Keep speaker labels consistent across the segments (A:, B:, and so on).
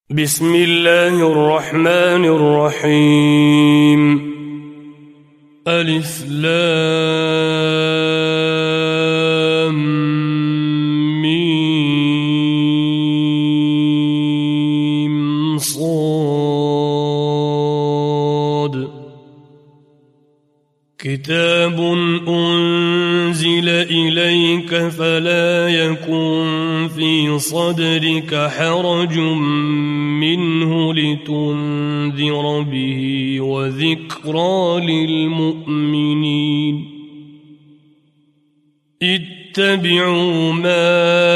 A: بسم الله الرحمن الرحيم. ألف لام ميم صاد. كتاب أنزل إليك فلا يكن في صدرك حرج منه لتنذر به وذكرى للمؤمنين. اتبعوا ما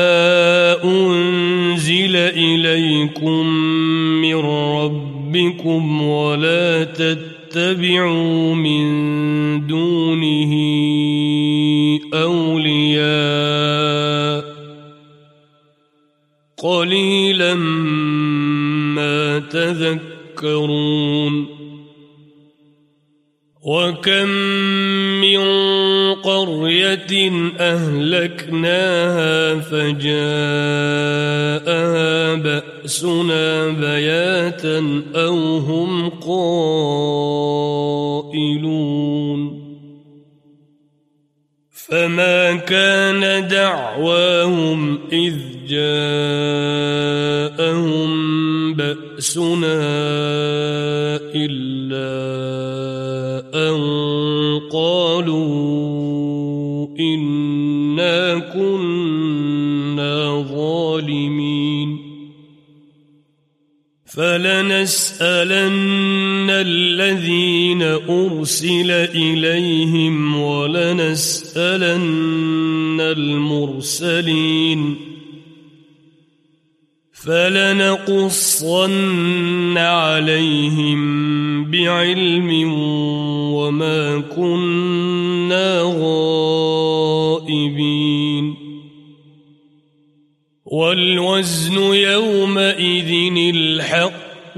A: أنزل إليكم من ربكم ولا تتبعوا من دونه أولياء قليلا ما تذكرون. وكم من قرية أهلكناها فجاءها بأسنا بياتا أو هم قائلون. فما كان دعواهم إذ جاءهم بأسنا إلا أن قالوا إنا كنا ظالمين. فلنسألن الذين أرسل إليهم ولنسألن المرسلين. فلنقصن عليهم بعلم وما كنا غائبين. والوزن يومئذ الحق.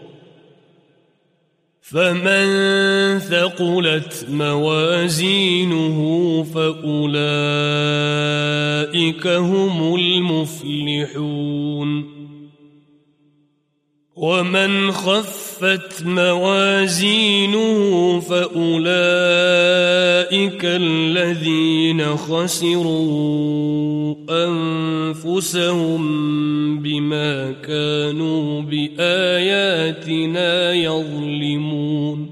A: فمن ثقلت موازينه فأولئك هم المفلحون. ومن خفت موازينه فأولئك الذين خسروا أنفسهم بما كانوا بآياتنا يظلمون.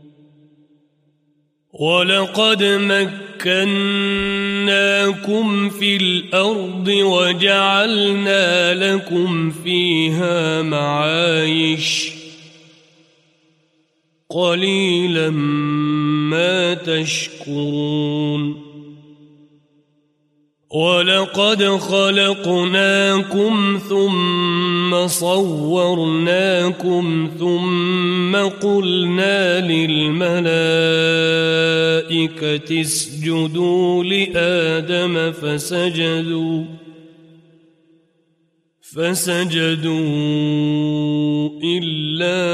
A: ولقد مكناكم في الأرض وجعلنا لكم فيها معايش قليلا ما تشكرون. ولقد خلقناكم ثم صورناكم ثم قلنا للملائكة اسجدوا لآدم فسجدوا إلا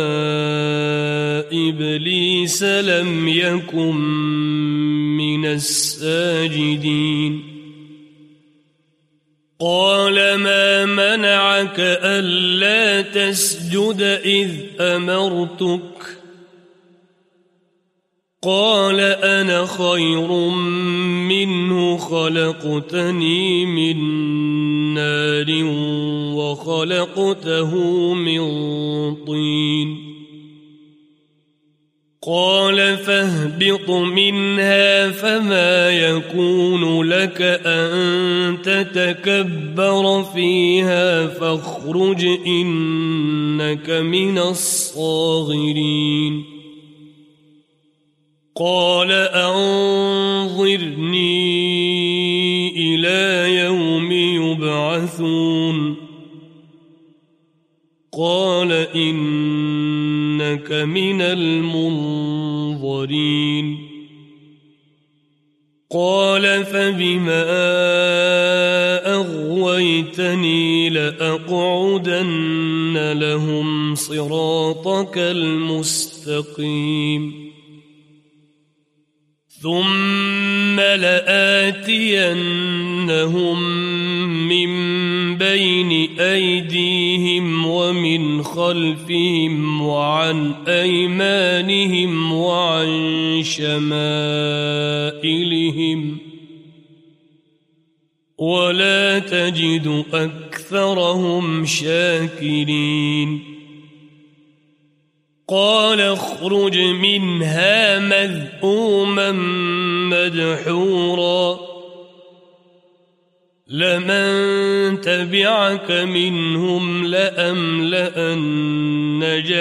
A: إبليس لم يكن من الساجدين. قال ما منعك ألا تسجد إذ أمرتك؟ قال أنا خير منه خلقتني من نار وخلقته من طين. قال فاهبط منها فما يكون لك أن تتكبر فيها فاخرج إنك من الصاغرين. قال أنظرني إلى يوم يبعثون. قال إنك من المنظرين. قال فبما أغويتني لأقعدن لهم صراطك المستقيم ثم لآتينهم من بين أيديهم ومن خلفهم وعن أيمانهم وعن شمائلهم ولا تجد أكثرهم شاكرين قال اخرج منها مذءوما مدحورا لمن تبعك منهم لأملأن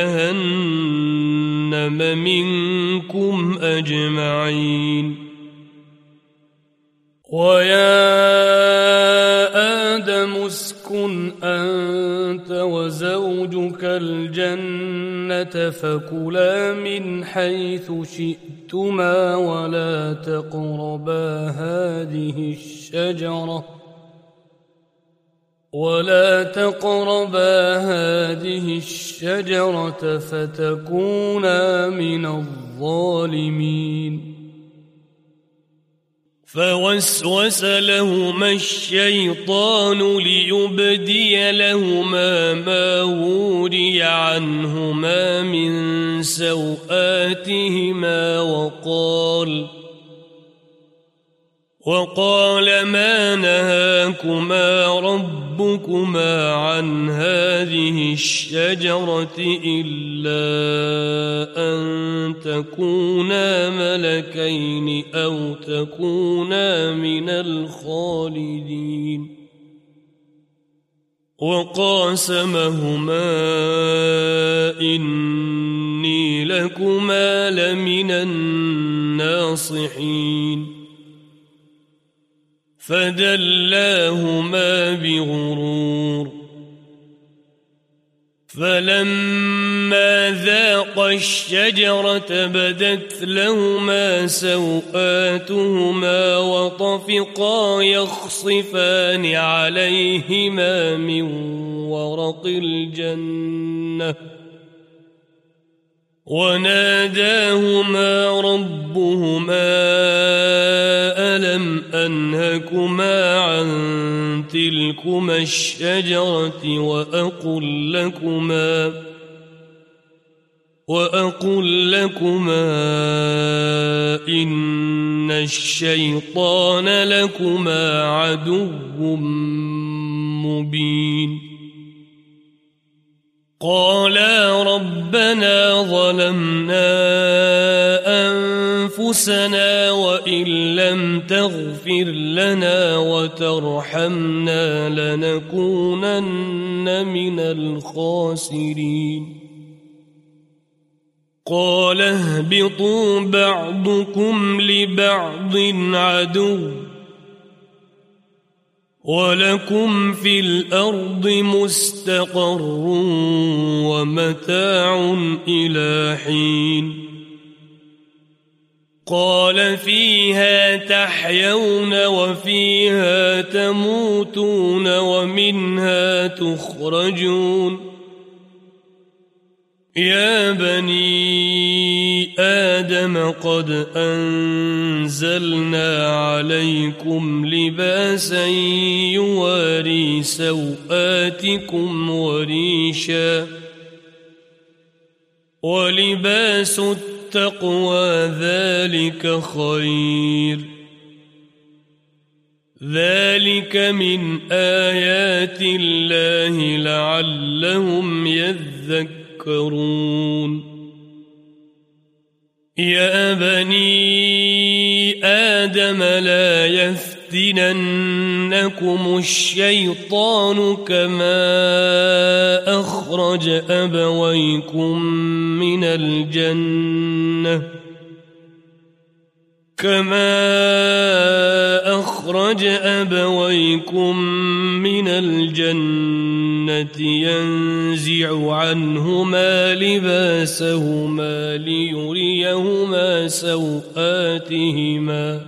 A: جهنم منكم أجمعين ويا آدم اسكن أنت وزوجك الجنة فكلا من حيث شئتما ولا تقربا هذه الشجرة فتكونا من الظالمين فوسوس لهما الشيطان ليبدي لهما ما وري عنهما من سوآتهما وقال ما نهاكما ربكما عن هذه الشجرة إلا أن تكونا ملكين أو تكونا من الخالدين وقاسمهما إني لكما لمن الناصحين فدلاهما بغرور فلما ذاقا الشجرة بدت لهما سوآتهما وطفقا يخصفان عليهما من ورق الجنة وناداهما ربهما ألم أنهكما عن تلكما الشجرة وأقل لكما إن الشيطان لكما عدو مبين قالا ربنا ظلمنا أنفسنا وإن لم تغفر لنا وترحمنا لنكونن من الخاسرين قال اهبطوا بعضكم لبعض عدو ولكم في الأرض مستقر ومتاع إلى حين قال فيها تحيون وفيها تموتون ومنها تخرجون يا بني آدم قد أنزلنا عليكم لباسا يواري سوآتكم وريشا ولباس التقوى ذلك خير ذلك من آيات الله لعلهم يذكرون يا بني آدم لا يفتننكم الشيطان كما أخرج أبويكم من الجنة ينزع عنهما لباسهما ليريهما سوآتهما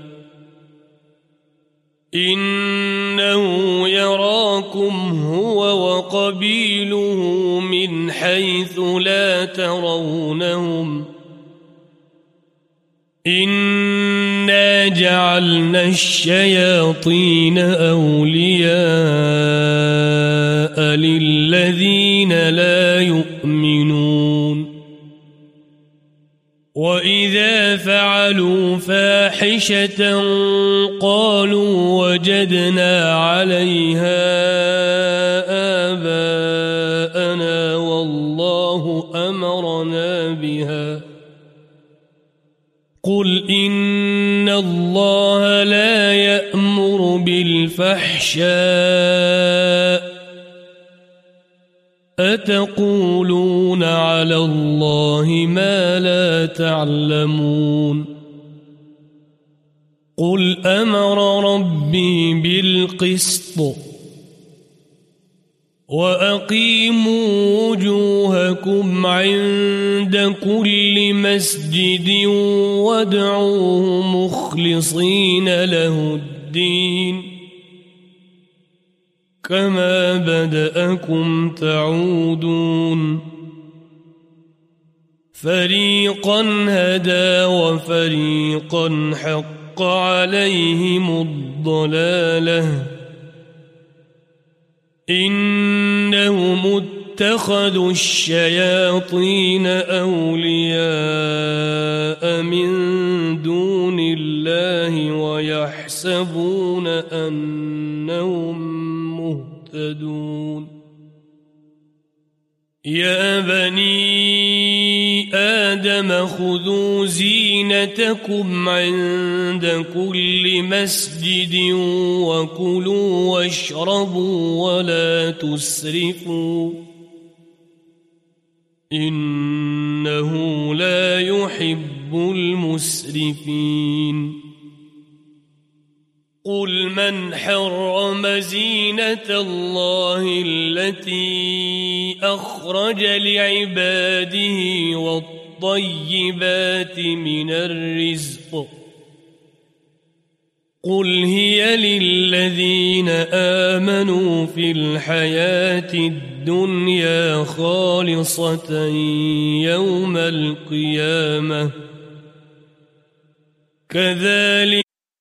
A: إنه يراكم هو وقبيله من حيث لا ترونهم إنه إنا جعلنا الشياطين أولياء للذين لا يؤمنون وإذا فعلوا فاحشة قالوا وجدنا عليها آباءنا والله أمرنا بها قل إن الله لا يأمر بالفحشاء أتقولون على الله ما لا تعلمون قل أمر ربي بالقسط وأقيموا وجوهكم عند كل مسجد وادعوه مخلصين له الدين كما بدأكم تعودون فريقا هدى وفريقا حق عليهم الضلالة إنهم اتخذوا الشياطين أولياء من دون الله ويحسبون أنهم مهتدون يا بني آدم خذوا زينتكم عند كل مسجد وكلوا واشربوا ولا تسرفوا إنه لا يحب المسرفين قل من حرم زينة الله التي أخرج لعباده والطيبات من الرزق قل هي للذين آمنوا في الحياة الدنيا خالصة يوم القيامة كذلك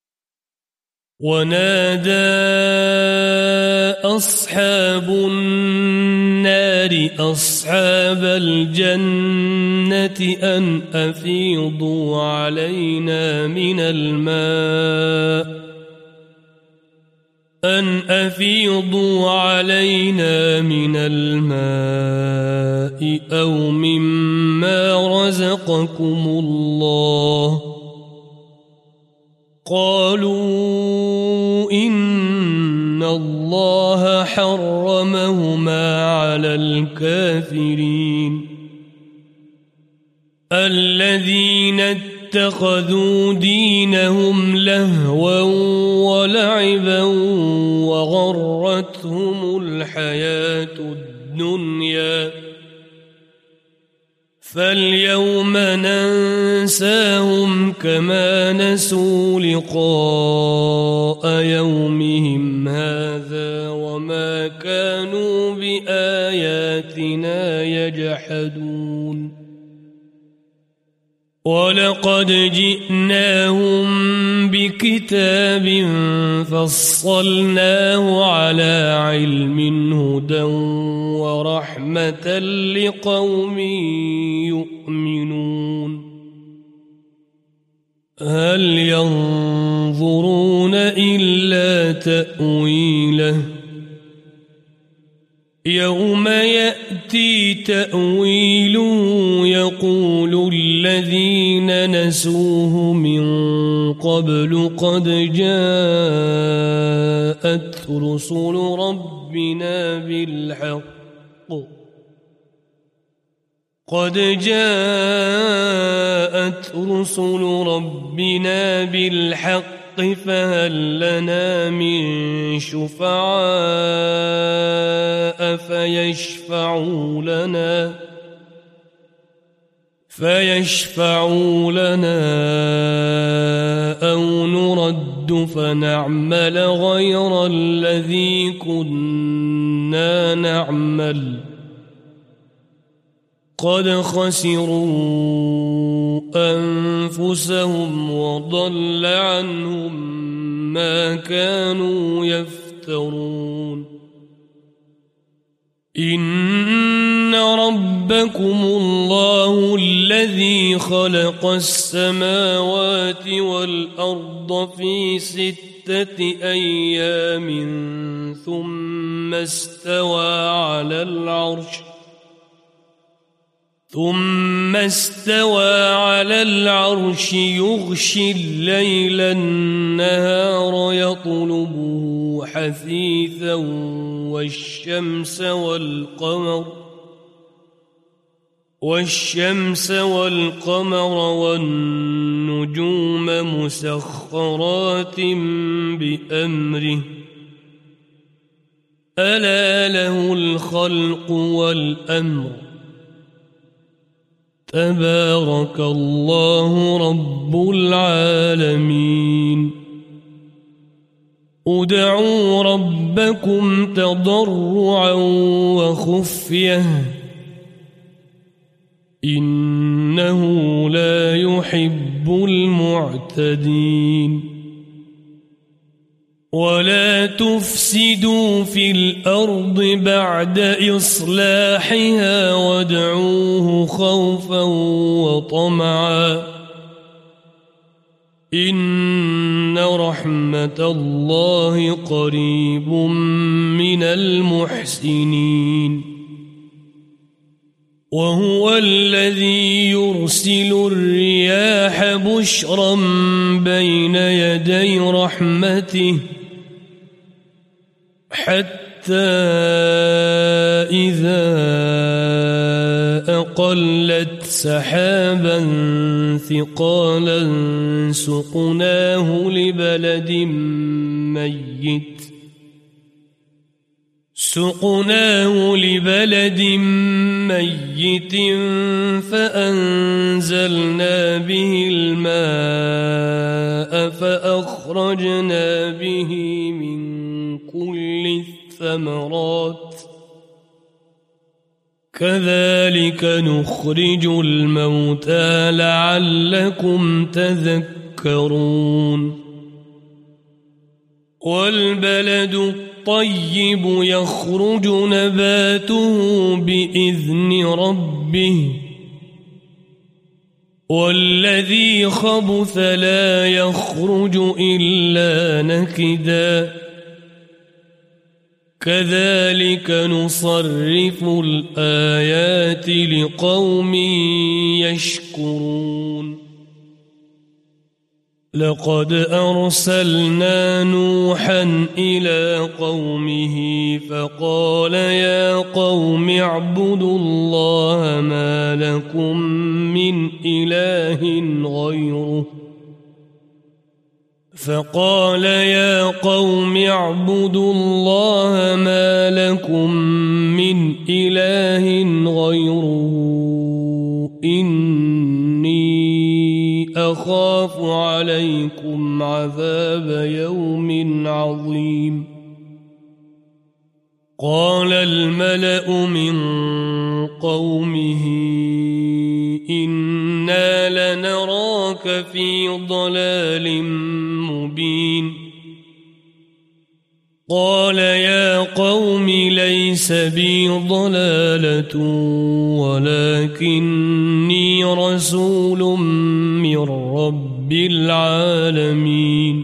A: ونادى أصحاب النار أصحاب الجنة أن أفيضوا علينا من الماء أو مما رزقكم الله قالوا إن الله حرمهما على الكافرين الذين اتخذوا دينهم لهوا ولعبا وغرتهم الحياة الدنيا فاليوم ننساهم كما نسوا لقاء يومهم هذا وما كانوا بآياتنا يجحدون ولقد جئناهم بكتاب فصلناه على علم هدى ورحمة لقوم يؤمنون هل ينظرون إلا تأويله يوم يأتي تأويله يقول الذين نسوه من قبل قد جاءت رسل ربنا بالحق فهل لنا من شفعاء فيشفعوا لنا أو نرد فنعمل غير الذي كنا نعمل قد خسروا أنفسهم وضل عنهم ما كانوا يفترون إن ربكم الله الذي خلق السماوات والأرض في 6 أيام ثم استوى على العرش يغشي الليل النهار يطلبه حثيثا والشمس والقمر والنجوم مسخرات بأمره ألا له الخلق والأمر تبارك الله رب العالمين ادعوا ربكم تضرعا وخفية إنه لا يحب المعتدين ولا تفسدوا في الأرض بعد إصلاحها وادعوه خوفا وطمعا إن رحمة الله قريب من المحسنين وهو الذي يرسل الرياح بشرا بين يدي رحمته حتى إذا أقلت سحابا ثقالا سقناه لبلد ميت فأنزلنا به الماء فأخرجنا به من كل الثمرات كذلك نخرج الموتى لعلكم تذكرون والبلد الطيب يخرج نباته بإذن ربه والذي خبث لا يخرج إلا نكدا كذلك نصرف الآيات لقوم يشكرون لقد أرسلنا نوحا إلى قومه فقال يا قوم اعبدوا الله ما لكم من إله غيره إني أخاف عليكم عذاب يوم عظيم قال الملأ من قومه إنا لنراك في ضلال مبين قال يا قوم ليس بي ضلالة ولكني رسول من رب العالمين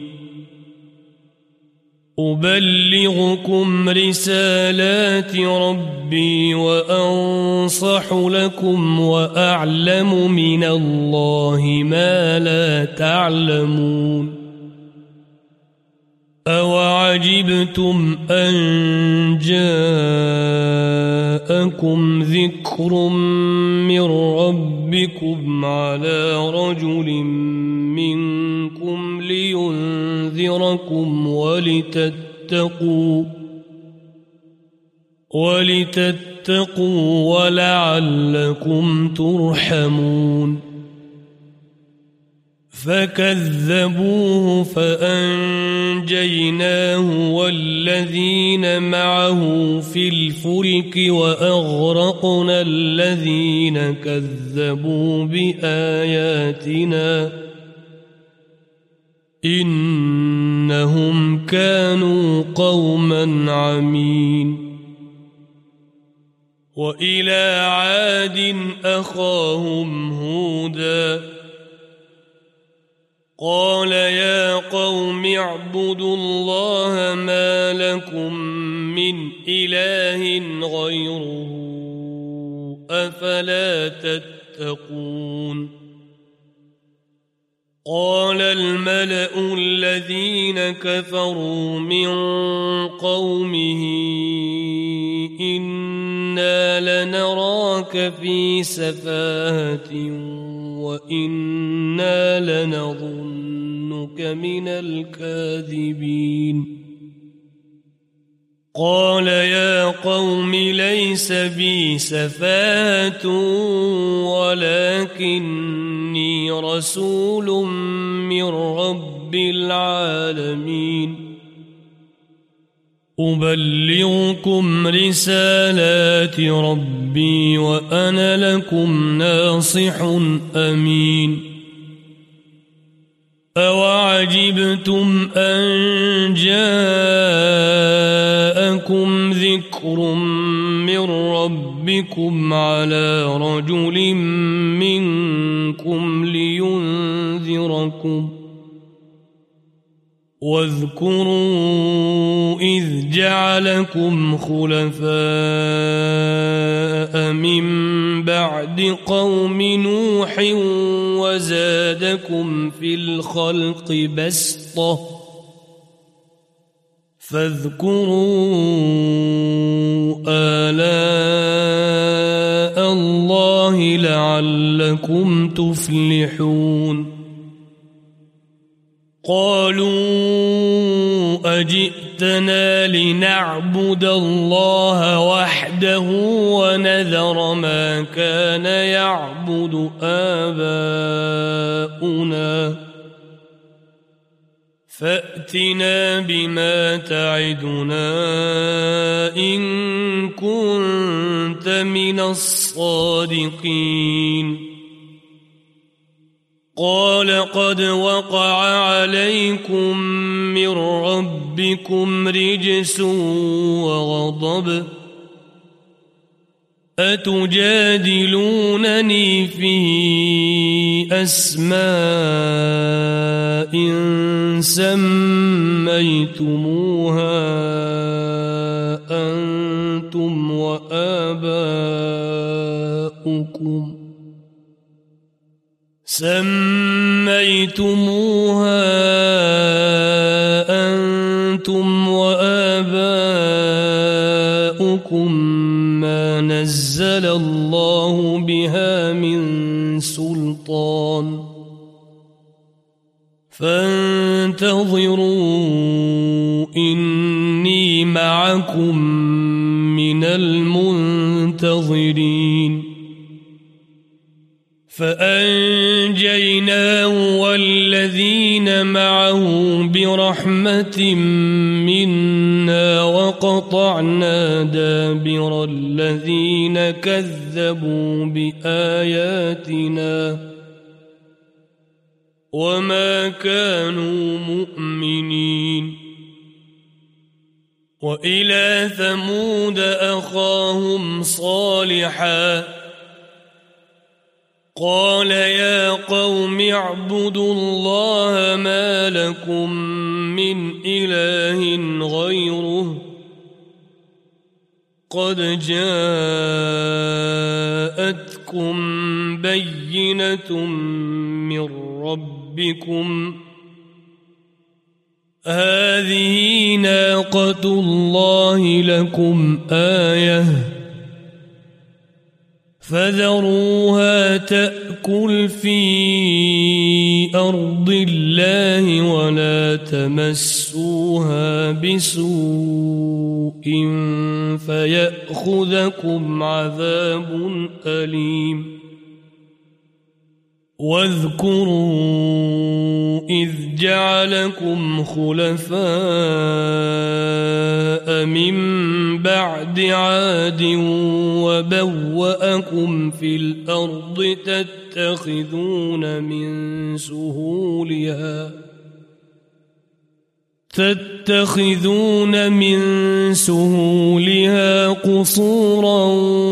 A: أبلغكم رسالات ربي وأنصح لكم وأعلم من الله ما لا تعلمون أوعجبتم أن جاءكم ذكر من ربكم على رجل منكم لينذركم ولتتقوا ولعلكم ترحمون فكذبوه فأنجيناه والذين معه في الفلك وأغرقنا الذين كذبوا بآياتنا إنهم كانوا قوما عمين وإلى عاد أخاهم هودا قال يا قوم اعبدوا الله ما لكم من إله غيره أفلا تتقون قال الملأ الذين كفروا من قومه إنا لنراك في سفاهة وإنا لنظنك من الكاذبين قال يا قوم ليس بي سفاهة ولكني رسول من رب العالمين أبلغكم رسالات ربي وأنا لكم ناصح أمين أوعجبتم أن جاءكم ذكر من ربكم على رجل منكم لينذركم واذكروا إذ جعلكم خلفاء من بعد قوم نوح وزادكم في الخلق بسطة فاذكروا آلاء الله لعلكم تفلحون قالوا أجئتنا لنعبد الله وحده ونذر ما كان يعبد آباؤنا فأتنا بما تعدنا إن كنت من الصادقين قال قد وقع عليكم من ربكم رجس وغضب أتجادلونني في أسماء سميتموها أنتم وآباؤكم ما نزل الله بها من سلطان فانتظروا إني معكم من المنتظرين فأنجيناه والذين معه برحمة منا وقطعنا دابر الذين كذبوا بآياتنا وما كانوا مؤمنين وإلى ثمود أخاهم صالحا قال يا قوم اعبدوا الله ما لكم من إله غيره قد جاءتكم بينة من ربكم هذه ناقة الله لكم آية فذروها تأكل في أرض الله ولا تمسوها بسوء فيأخذكم عذاب أليم واذكروا إذ جعلكم خلفاء من بعد عاد وبوأكم في الأرض تتخذون من سهولها قصورا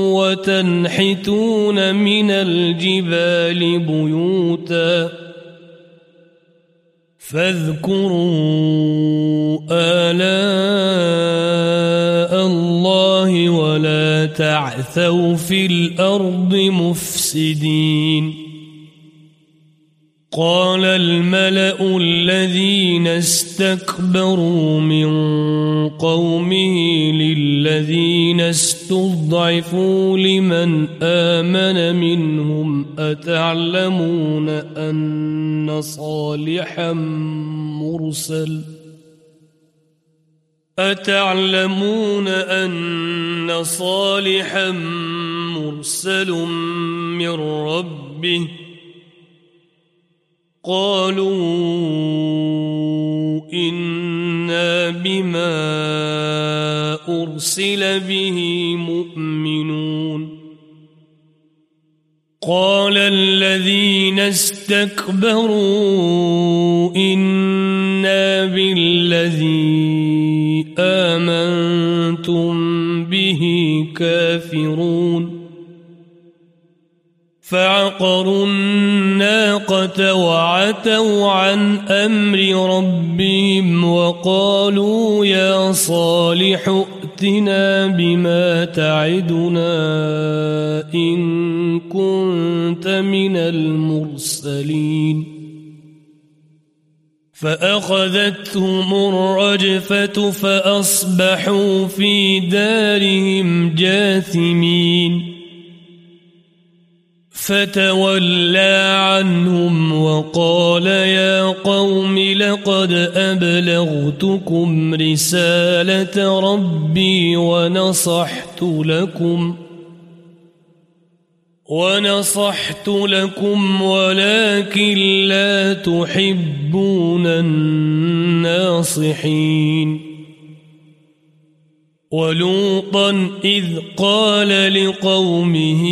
A: وتنحتون من الجبال بيوتا فاذكروا آلاء الله ولا تعثوا في الأرض مفسدين قال الملأ الذين استكبروا من قومه للذين استضعفوا لمن آمن منهم أتعلمون أن صالحا مرسل من ربه قالوا إنا بما أرسل به مؤمنون قال الذين استكبروا إنا بالذي آمنتم به كافرون فعقروا الناقة وعتوا عن أمر ربهم وقالوا يا صالح ائتنا بما تعدنا إن كنت من المرسلين فأخذتهم الرجفة فأصبحوا في دارهم جاثمين فتولى عنهم وقال يا قوم لقد أبلغتكم رسالة ربي ونصحت لكم ولكن لا تحبون الناصحين ولوطا إذ قال لقومه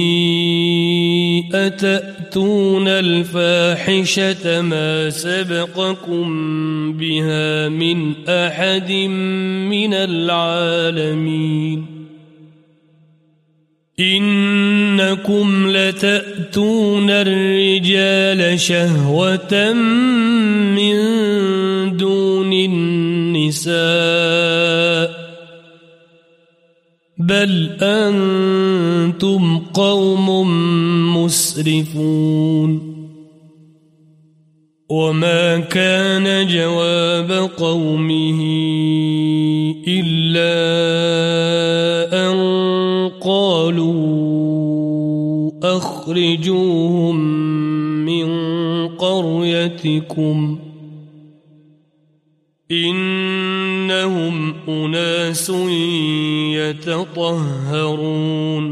A: أتأتون الفاحشة ما سبقكم بها من أحد من العالمين إنكم لتأتون الرجال شهوة من دون النساء بل أنتم قوم مسرفون وما كان جواب قومه إلا أن قالوا أخرجوهم من قريتكم إنهم أناس يتطهرون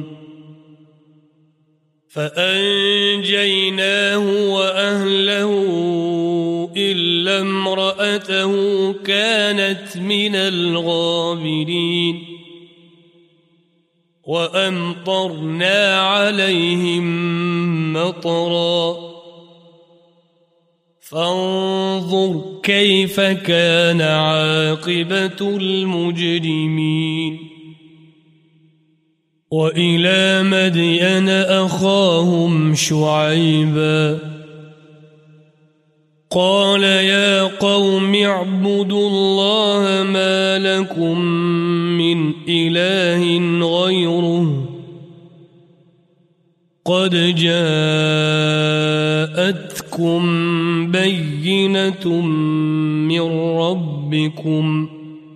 A: فأنجيناه وأهله إلا امرأته كانت من الغابرين وأمطرنا عليهم مطرا فانظر كيف كان عاقبة المجرمين وإلى مدين أخاهم شعيبا قال يا قوم اعبدوا الله ما لكم من إله غيره قد جاءتكم بينة من ربكم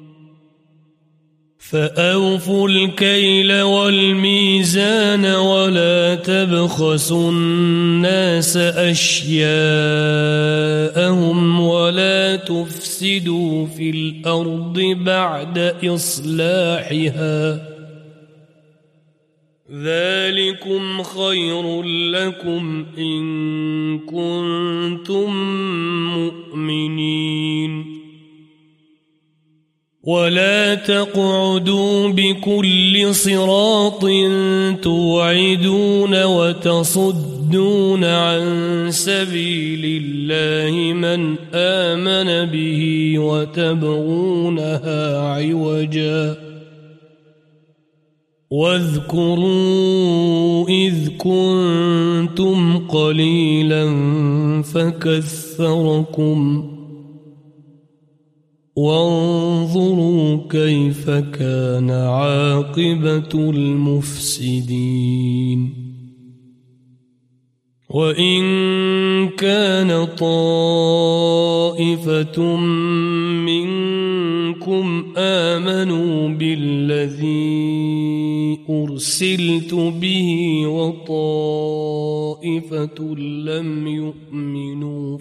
A: فأوفوا الكيل والميزان ولا تبخسوا الناس أشياءهم ولا تفسدوا في الأرض بعد إصلاحها ذلكم خير لكم إن كنتم مؤمنين ولا تقعدوا بكل صراط توعدون وتصدون عن سبيل الله من آمن به وتبغونها عوجا واذكروا إذ كنتم قليلا فكثركم وانظروا كيف كان عاقبة المفسدين وإن كان طائفة منكم آمنوا بالذي أرسلت به وطائفة لم يؤمنوا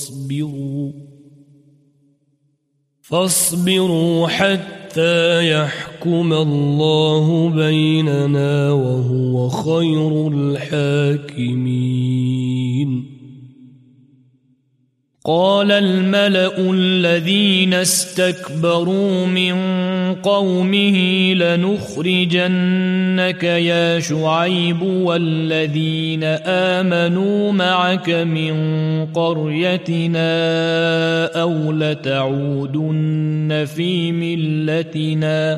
A: فاصبروا حتى يحكم الله بيننا وهو خير الحاكمين قال الملأ الذين استكبروا من قومه لنخرجنك يا شعيب والذين آمنوا معك من قريتنا أو لتعودن في ملتنا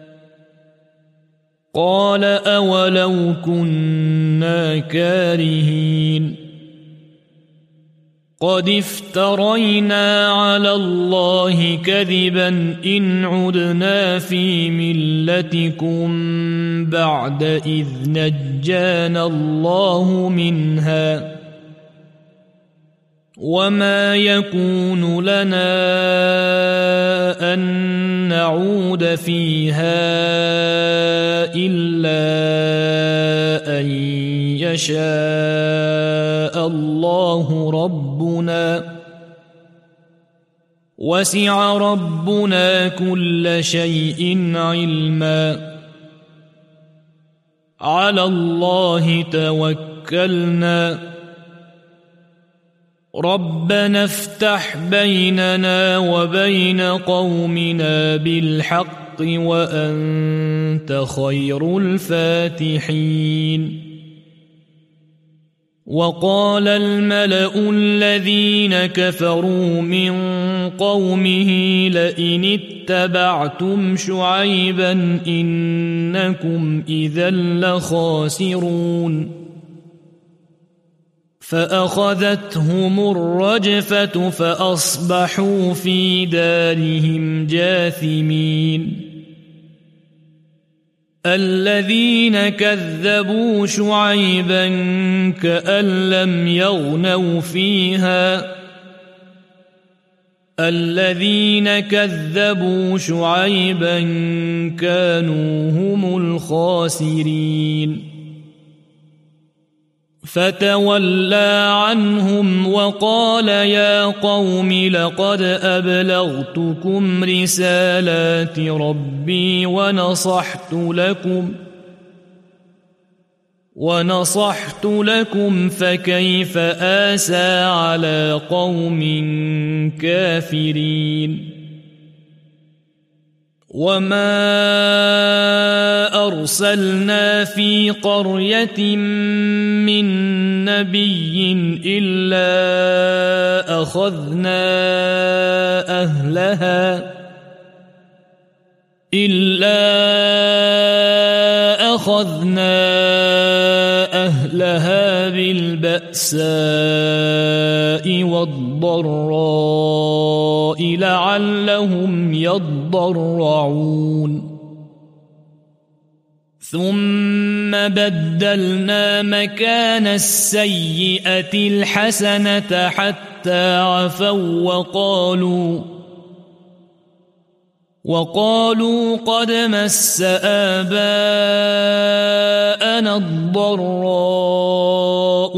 A: قال أولو كنا كارهين قد افترينا على الله كذبا إن عدنا في ملتكم بعد إذ نجانا الله منها وما يكون لنا أن نعود فيها إلا أن يشاء الله ربنا وسع ربنا كل شيء علما على الله توكلنا ربنا افتح بيننا وبين قومنا بالحق وأنت خير الفاتحين وقال الملأ الذين كفروا من قومه لئن اتبعتم شعيبا إنكم إذا لخاسرون فأخذتهم الرجفة فأصبحوا في دارهم جاثمين الذين كذبوا شعيبا كأن لم يغنوا فيها الذين كذبوا شعيبا كانوا هم الخاسرين فتولى عنهم وقال يا قوم لقد أبلغتكم رسالات ربي ونصحت لكم فكيف آسى على قوم كافرين وما أرسلنا في قرية من نبي إلا أخذنا أهلها بالبأساء والضراء لعلهم يضرعون ثم بدلنا مكان السيئة الحسنة حتى عفوا وقالوا قد مس آباءنا الضراء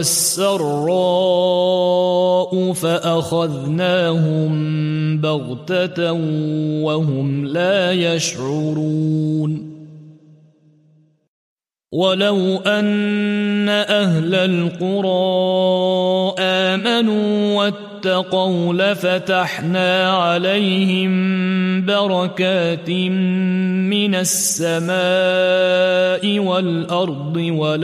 A: والسراء فأخذناهم بغتة وهم لا يشعرون ولو أن أهل القرى آمنوا واتقوا لفتحنا عليهم بركات من السماء والأرض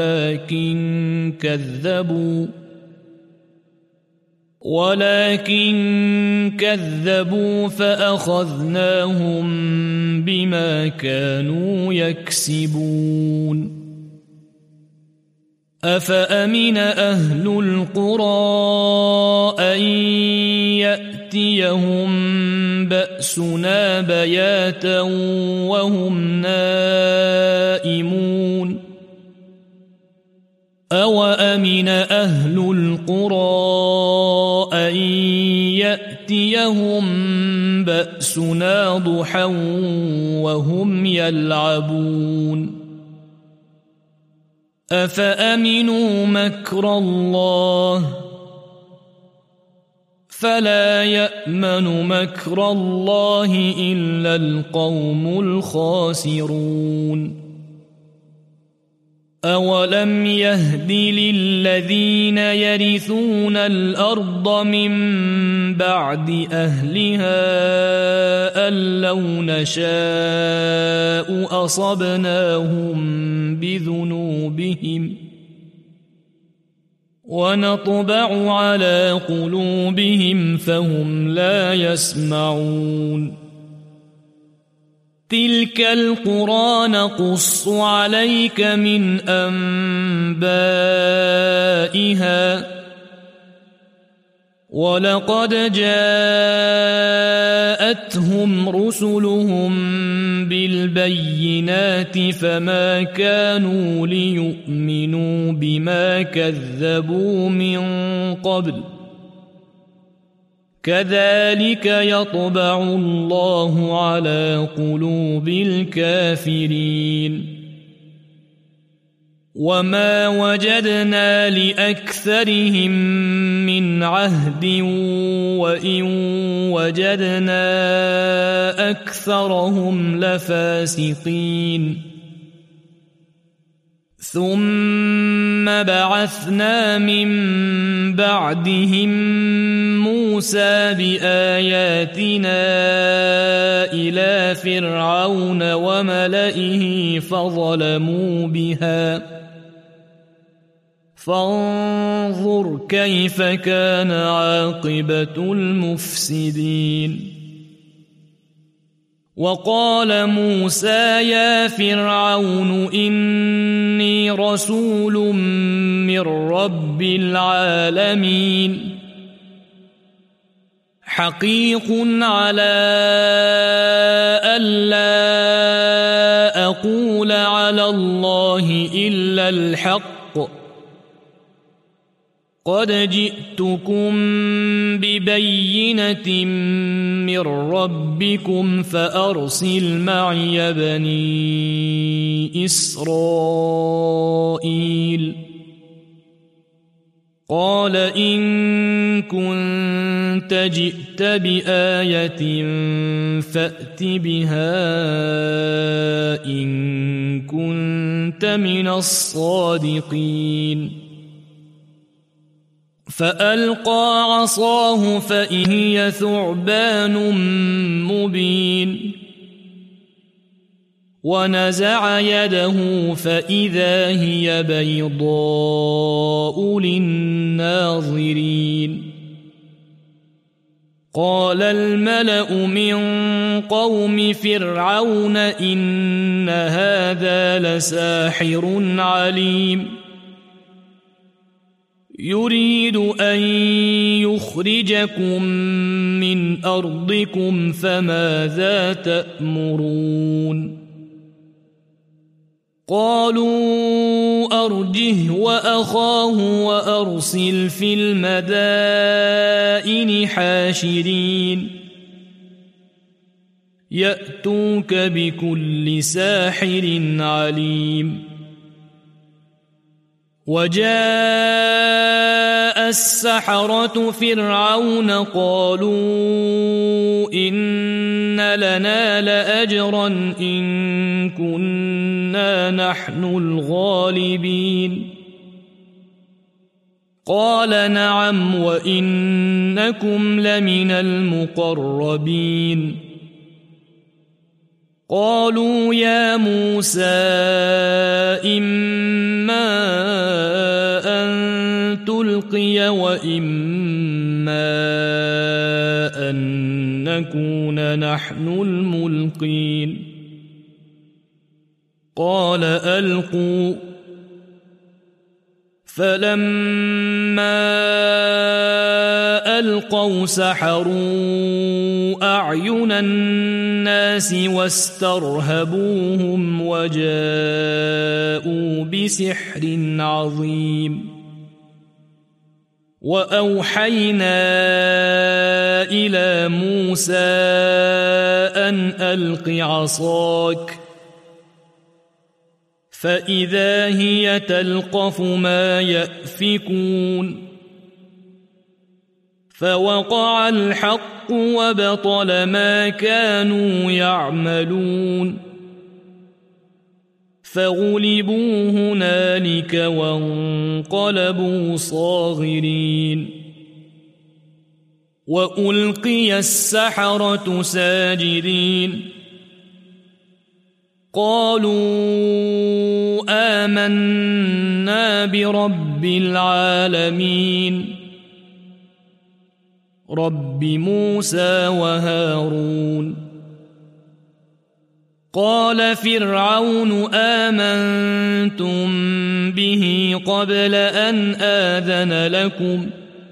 A: ولكن كذبوا فأخذناهم بما كانوا يكسبون أفأمن أهل القرى أن يأتيهم بأسنا بياتا وهم نائمون أوأمن أهل القرى أن يأتيهم بأسنا ضحى وهم يلعبون أفأمنوا مكر الله فلا يأمن مكر الله إلا القوم الخاسرون أولم يهد للذين يرثون الأرض من بعد أهلها أن لو نشاء أصبناهم بذنوبهم ونطبع على قلوبهم فهم لا يسمعون تلك القرى نقص عليك من أنبائها ولقد جاءتهم رسلهم بالبينات فما كانوا ليؤمنوا بما كذبوا من قبل كذلك يطبع الله على قلوب الكافرين وما وجدنا لأكثرهم من عهد وإن وجدنا أكثرهم لفاسقين ثم بعثنا من بعدهم موسى بآياتنا إلى فرعون وملئه فظلموا بها فانظر كيف كان عاقبة المفسدين وقال موسى يا فرعون إني رسول من رب العالمين حقيق على ألا أقول على الله إلا الحق قد جئتكم ببينة من ربكم فأرسل معي بني إسرائيل قال إن كنت جئت بآية فأت بها إن كنت من الصادقين فألقى عصاه فإذا هي ثعبان مبين ونزع يده فإذا هي بيضاء للناظرين قال الملأ من قوم فرعون إن هذا لساحر عليم يريد أن يخرجكم من أرضكم فماذا تأمرون قالوا أرجه وأخاه وأرسل في المدائن حاشرين يأتوك بكل ساحر عليم وجاء السحرة فرعون قالوا إن لنا لأجرا إن كنا نحن الغالبين قال نعم وإنكم لمن المقربين قالوا يا موسى إما أن تلقي وإما أن نكون نحن الملقين قال ألقوا فلما ألقوا سحروا أعين الناس واسترهبوهم وجاءوا بسحر عظيم وأوحينا إلى موسى أن ألق عصاك فإذا هي تلقف ما يأفكون فوقع الحق وبطل ما كانوا يعملون فغلبوا هنالك وانقلبوا صاغرين وألقي السحرة ساجدين قالوا آمنا برب العالمين رب موسى وهارون قال فرعون آمنتم به قبل أن آذن لكم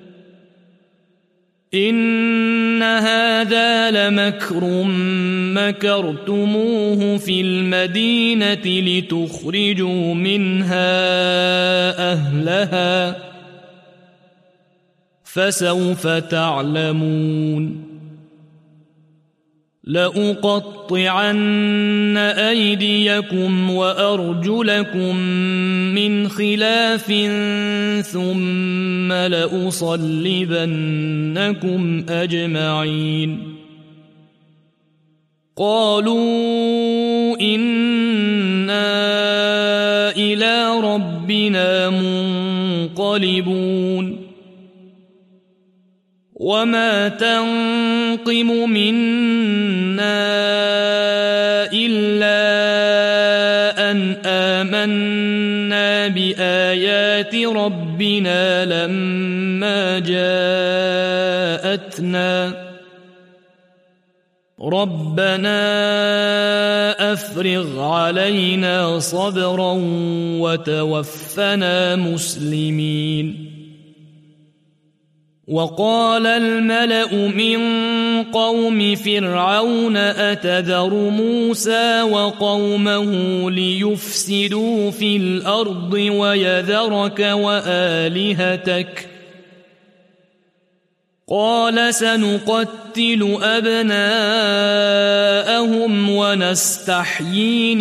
A: إن هذا لمكر مكرتموه في المدينة لتخرجوا منها أهلها فسوف تعلمون لأقطعن أيديكم وأرجلكم من خلاف ثم لأصلبنكم أجمعين قالوا إنا إلى ربنا منقلبون وما تنقم منا إلا أن آمنا بآيات ربنا لما جاءتنا ربنا أفرغ علينا صبرا وتوفنا مسلمين وقال الملأ من قوم فرعون أتذر موسى وقومه ليفسدوا في الأرض ويذرك وآلهتك قال سنقتل أبناءهم ونستحيي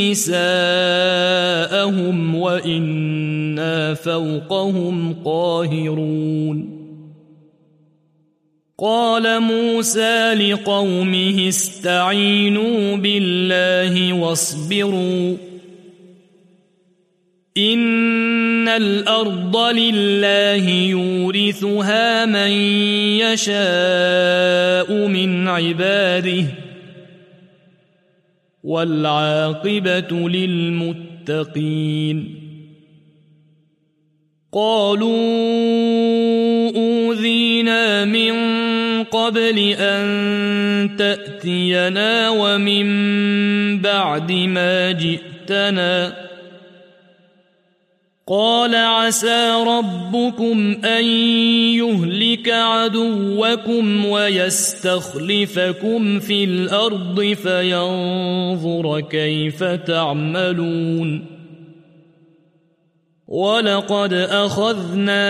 A: نساءهم وإنا فوقهم قاهرون قال موسى لقومه استعينوا بالله واصبروا إن الأرض لله يورثها من يشاء من عباده والعاقبة للمتقين قالوا أوذينا من قبل أن تأتينا ومن بعد ما جئتنا قال عسى ربكم أن يهلك عدوكم ويستخلفكم في الأرض فينظر كيف تعملون ولقد أخذنا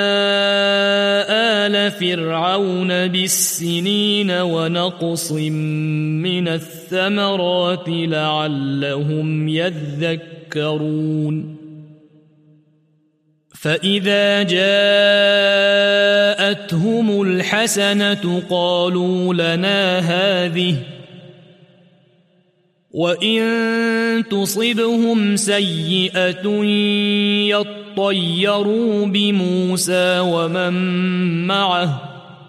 A: آل فرعون بالسنين ونقص من الثمرات لعلهم يذكرون فإذا جاءتهم الحسنة قالوا لنا هذه وإن تصبهم سيئة يطيروا بموسى ومن معه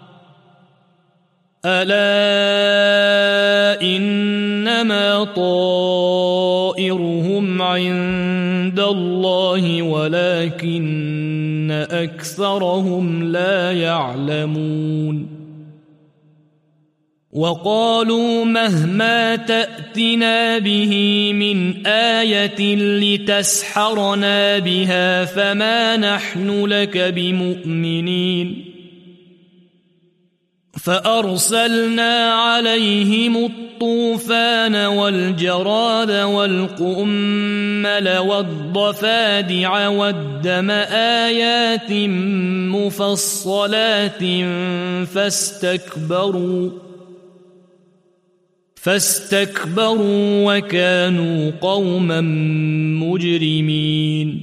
A: ألا إنما طائرهم عند الله ولكن أكثرهم لا يعلمون وقالوا مهما تأتنا به من آية لتسحرنا بها فما نحن لك بمؤمنين فأرسلنا عليهم الطوفان والجراد والقمل والضفادع والدم آيات مفصلات فاستكبروا وكانوا قوما مجرمين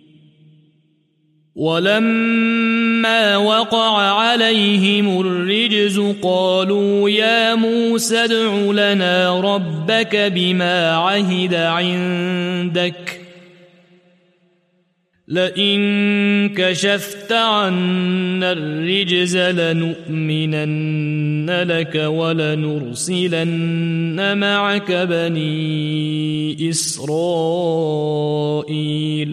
A: ولما وقع عليهم الرجز قالوا يا موسى ادع لنا ربك بما عهد عندك لئن كشفت عنا الرجز لنؤمنن لك ولنرسلن معك بني إسرائيل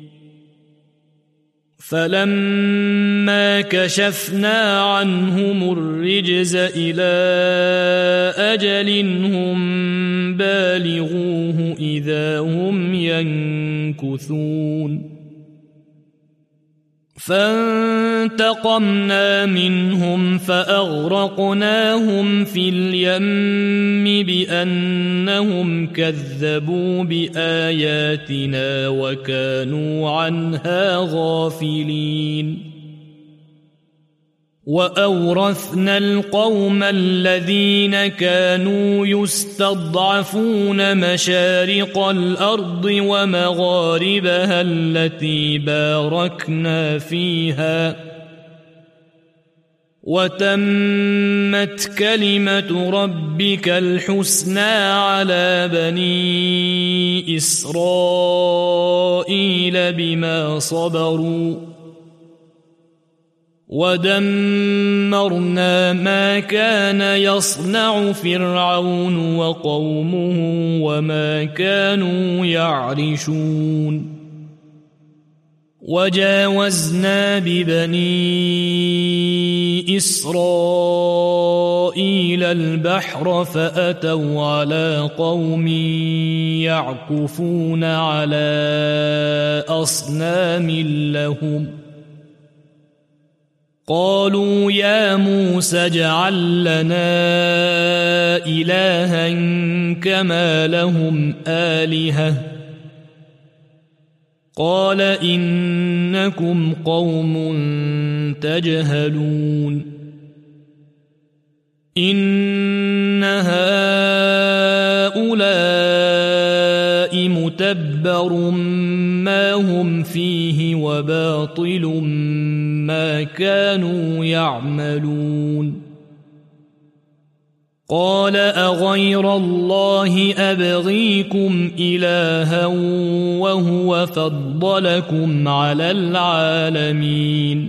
A: فلما كشفنا عنهم الرجز إلى أجل هم بالغوه إذا هم ينكثون فانتقمنا منهم فأغرقناهم في اليم بأنهم كذبوا بآياتنا وكانوا عنها غافلين وأورثنا القوم الذين كانوا يستضعفون مشارق الأرض ومغاربها التي باركنا فيها وتمت كلمة ربك الحسنى على بني إسرائيل بما صبروا ودمرنا ما كان يصنع فرعون وقومه وما كانوا يعرشون وجاوزنا ببني إسرائيل البحر فأتوا على قوم يعكفون على أصنام لهم قالوا يا موسى اجعل لنا إلها كما لهم آلهة قال إنكم قوم تجهلون إن هؤلاء متبر ما هم فيه وباطل ما كانوا يعملون قال أغير الله أبغيكم إلها وهو فضلكم على العالمين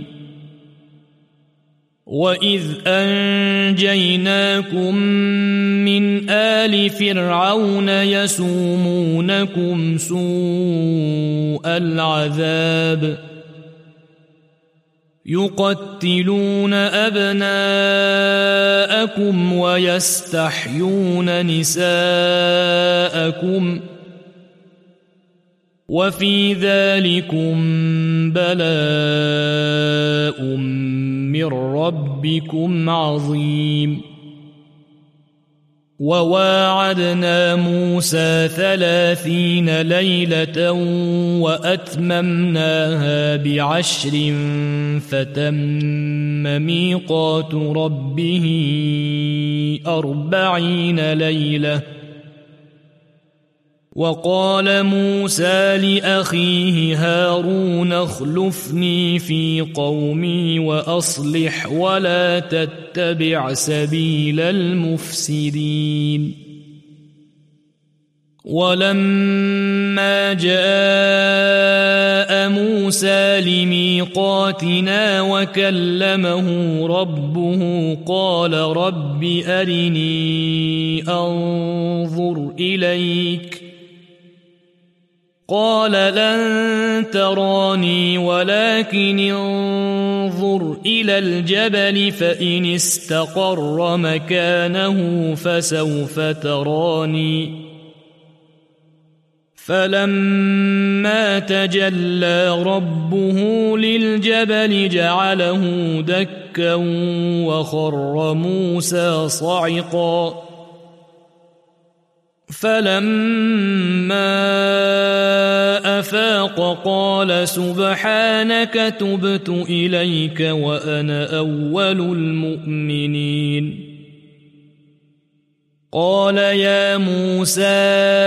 A: وإذ أنجيناكم من آل فرعون يسومونكم سوء العذاب يقتلون أبناءكم ويستحيون نساءكم وفي ذلكم بلاء من ربكم عظيم وواعدنا موسى 30 ليلة وأتممناها ب10 فتم ميقات ربه 40 ليلة وقال موسى لأخيه هارون اخلفني في قومي وأصلح ولا تتبع سبيل المفسدين ولما جاء موسى لميقاتنا وكلمه ربه قال رب أرني أنظر إليك قال لن تراني ولكن انظر إلى الجبل فإن استقر مكانه فسوف تراني فلما تجلى ربه للجبل جعله دكا وخر موسى صعقا فلما أفاق قال سبحانك تبت إليك وأنا أول المؤمنين قال يا موسى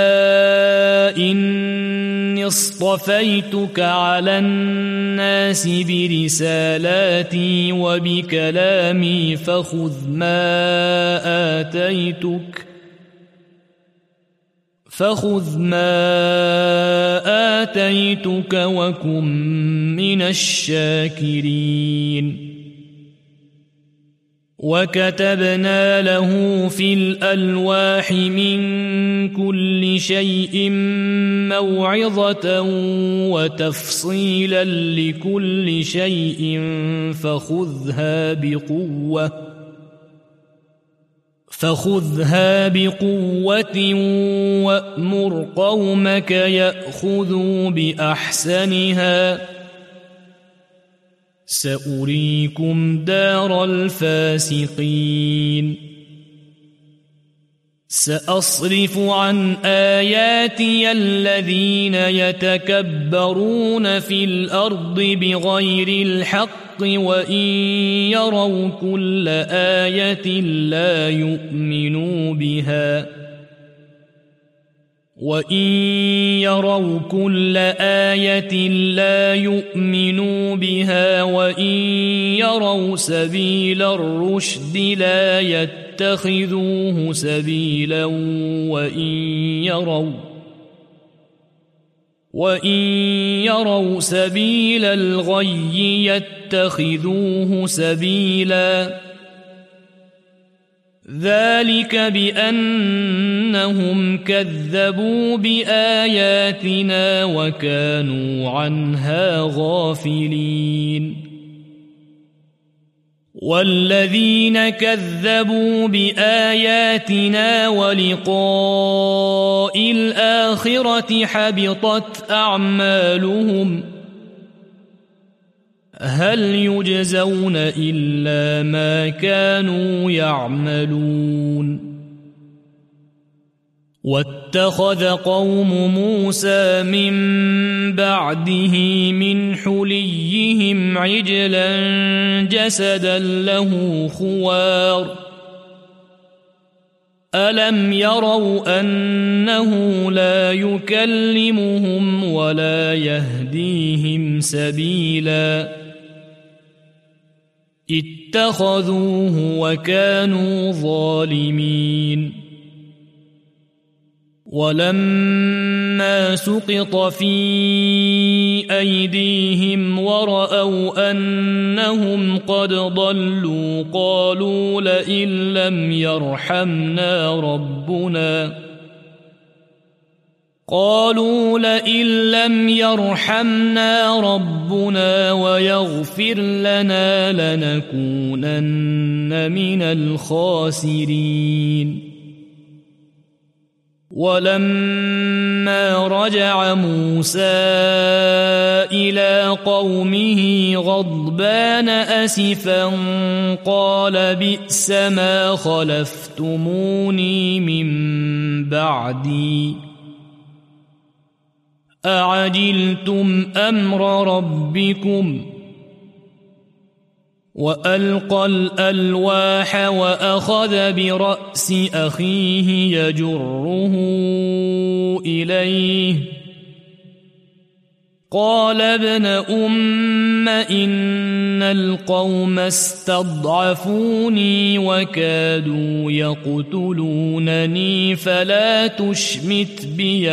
A: إني اصطفيتك على الناس برسالاتي وبكلامي فخذ ما آتيتك وكن من الشاكرين وكتبنا له في الألواح من كل شيء موعظة وتفصيلا لكل شيء فخذها بقوة وأمر قومك يأخذوا بأحسنها سأريكم دار الفاسقين سأصرف عن آياتي الذين يتكبرون في الأرض بغير الحق وإن يروا كل آية لا يؤمنوا بها وإن يروا سبيل الرشد لا يتخذوه سبيلا وإن يروا سبيل الغي يتخذوه سبيلا ذلك بأنهم كذبوا بآياتنا وكانوا عنها غافلين والذين كذبوا بآياتنا ولقاء الآخرة حبطت أعمالهم هل يجزون إلا ما كانوا يعملون واتخذ قوم موسى من بعده من حليهم عجلا جسدا له خوار ألم يروا أنه لا يكلمهم ولا يهديهم سبيلا اتخذوه وكانوا ظالمين ولما سقط في أيديهم ورأوا أنهم قد ضلوا قالوا لئن لم يرحمنا ربنا ويغفر لنا لنكونن من الخاسرين ولما رجع موسى إلى قومه غضبان أسفا قال بئس ما خلفتموني من بعدي أعجلتم أمر ربكم وألقى الألواح وأخذ برأس أخيه يجره إليه قال ابن أم إن القوم استضعفوني وكادوا يقتلونني فلا تشمت بي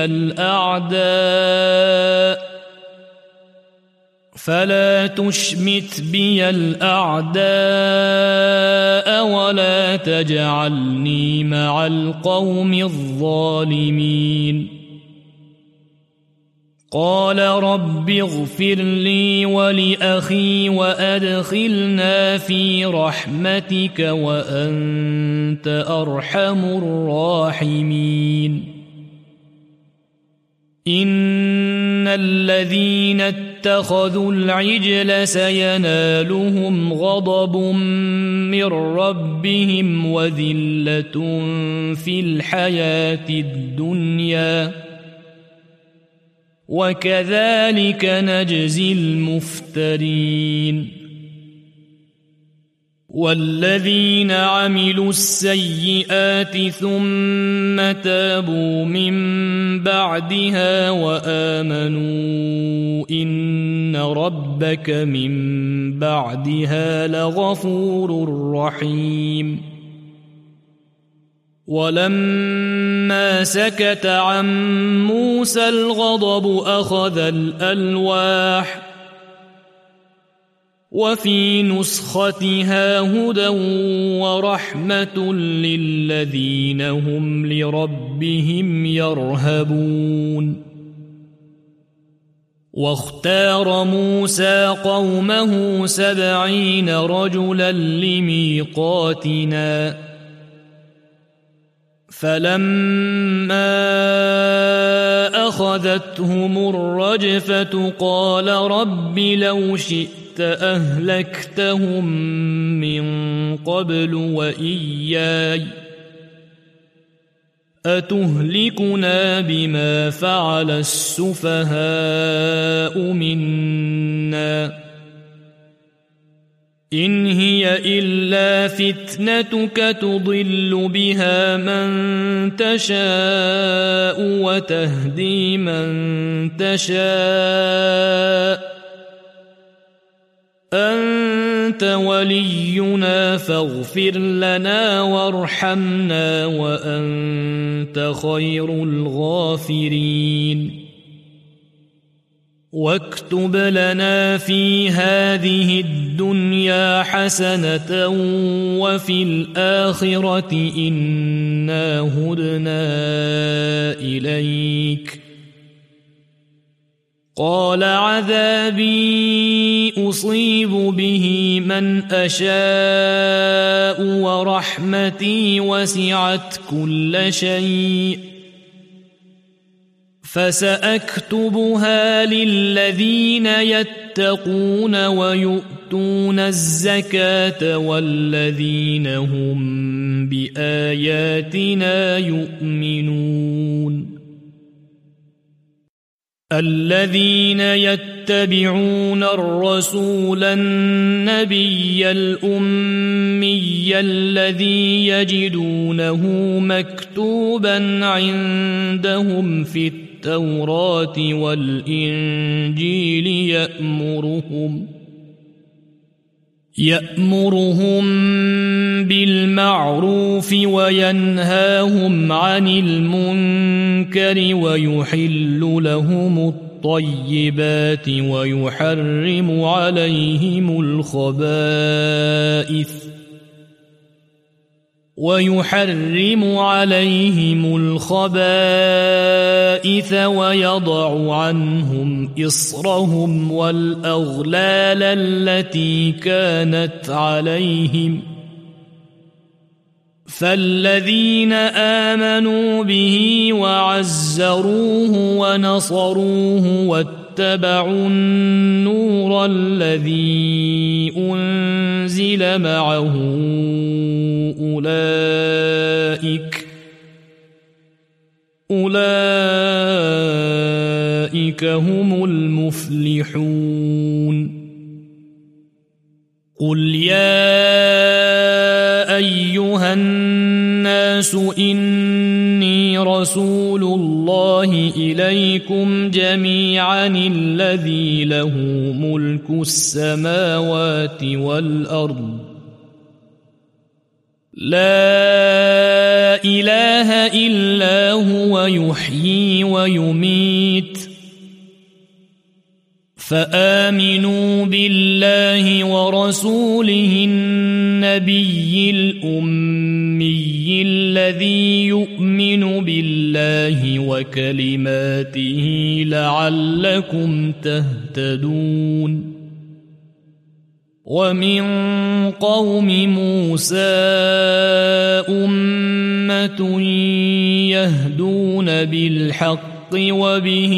A: الأعداء ولا تجعلني مع القوم الظالمين قال رب اغفر لي ولأخي وأدخلنا في رحمتك وأنت أرحم الراحمين إن الذين اتخذوا العجل سينالهم غضب من ربهم وذلة في الحياة الدنيا وكذلك نجزي المفترين والذين عملوا السيئات ثم تابوا من بعدها وآمنوا إن ربك من بعدها لغفور رحيم ولما سكت عن موسى الغضب أخذ الألواح وفي نسختها هدى ورحمة للذين هم لربهم يرهبون واختار موسى قومه 70 رجلا لميقاتنا فلما أخذتهم الرجفة قال رب لو شئت أهلكتهم من قبل وإياي أتهلكنا بما فعل السفهاء منا إن هي إلا فتنتك تضل بها من تشاء وتهدي من تشاء أنت ولينا فاغفر لنا وارحمنا وأنت خير الغافرين واكتب لنا في هذه الدنيا حسنة وفي الآخرة إنا هدنا إليك قال عذابي أصيب به من أشاء ورحمتي وسعت كل شيء فسأكتبها للذين يتقون ويؤتون الزكاة والذين هم بآياتنا يؤمنون الذين يتبعون الرسول النبي الأمي الذي يجدونه مكتوبا عندهم في التوراة والإنجيل يأمرهم بالمعروف وينهاهم عن المنكر ويحل لهم الطيبات ويحرم عليهم الخبائث ويضع عنهم إصرهم والأغلال التي كانت عليهم فالذين آمنوا به وعزروه ونصروه واتبعوا النور الذي أنزل معه أولئك هم المفلحون قل يا أيها الناس إني رسول الله إليكم جميعا الذي له ملك السماوات والأرض لا إله إلا هو يحيي ويميت فآمنوا بالله ورسوله النبي الأمي الذي يؤمن بالله وكلماته لعلكم تهتدون ومن قوم موسى أمة يهدون بالحق وبه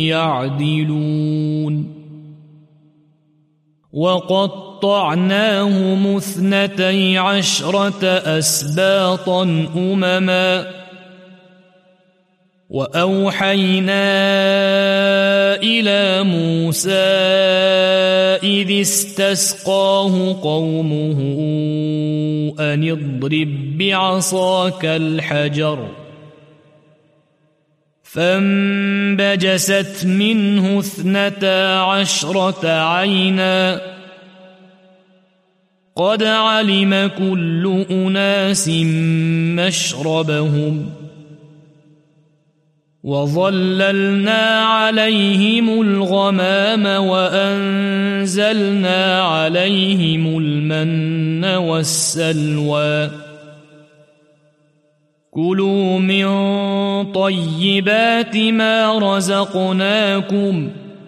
A: يعدلون وقطعناهم 12 أسباطا أمما وأوحينا إلى موسى إذ استسقاه قومه أن اضرب بعصاك الحجر فانبجست منه 12 عينا قد علم كل أناس مشربهم وظللنا عليهم الغمام وأنزلنا عليهم المن والسلوى كلوا من طيبات ما رزقناكم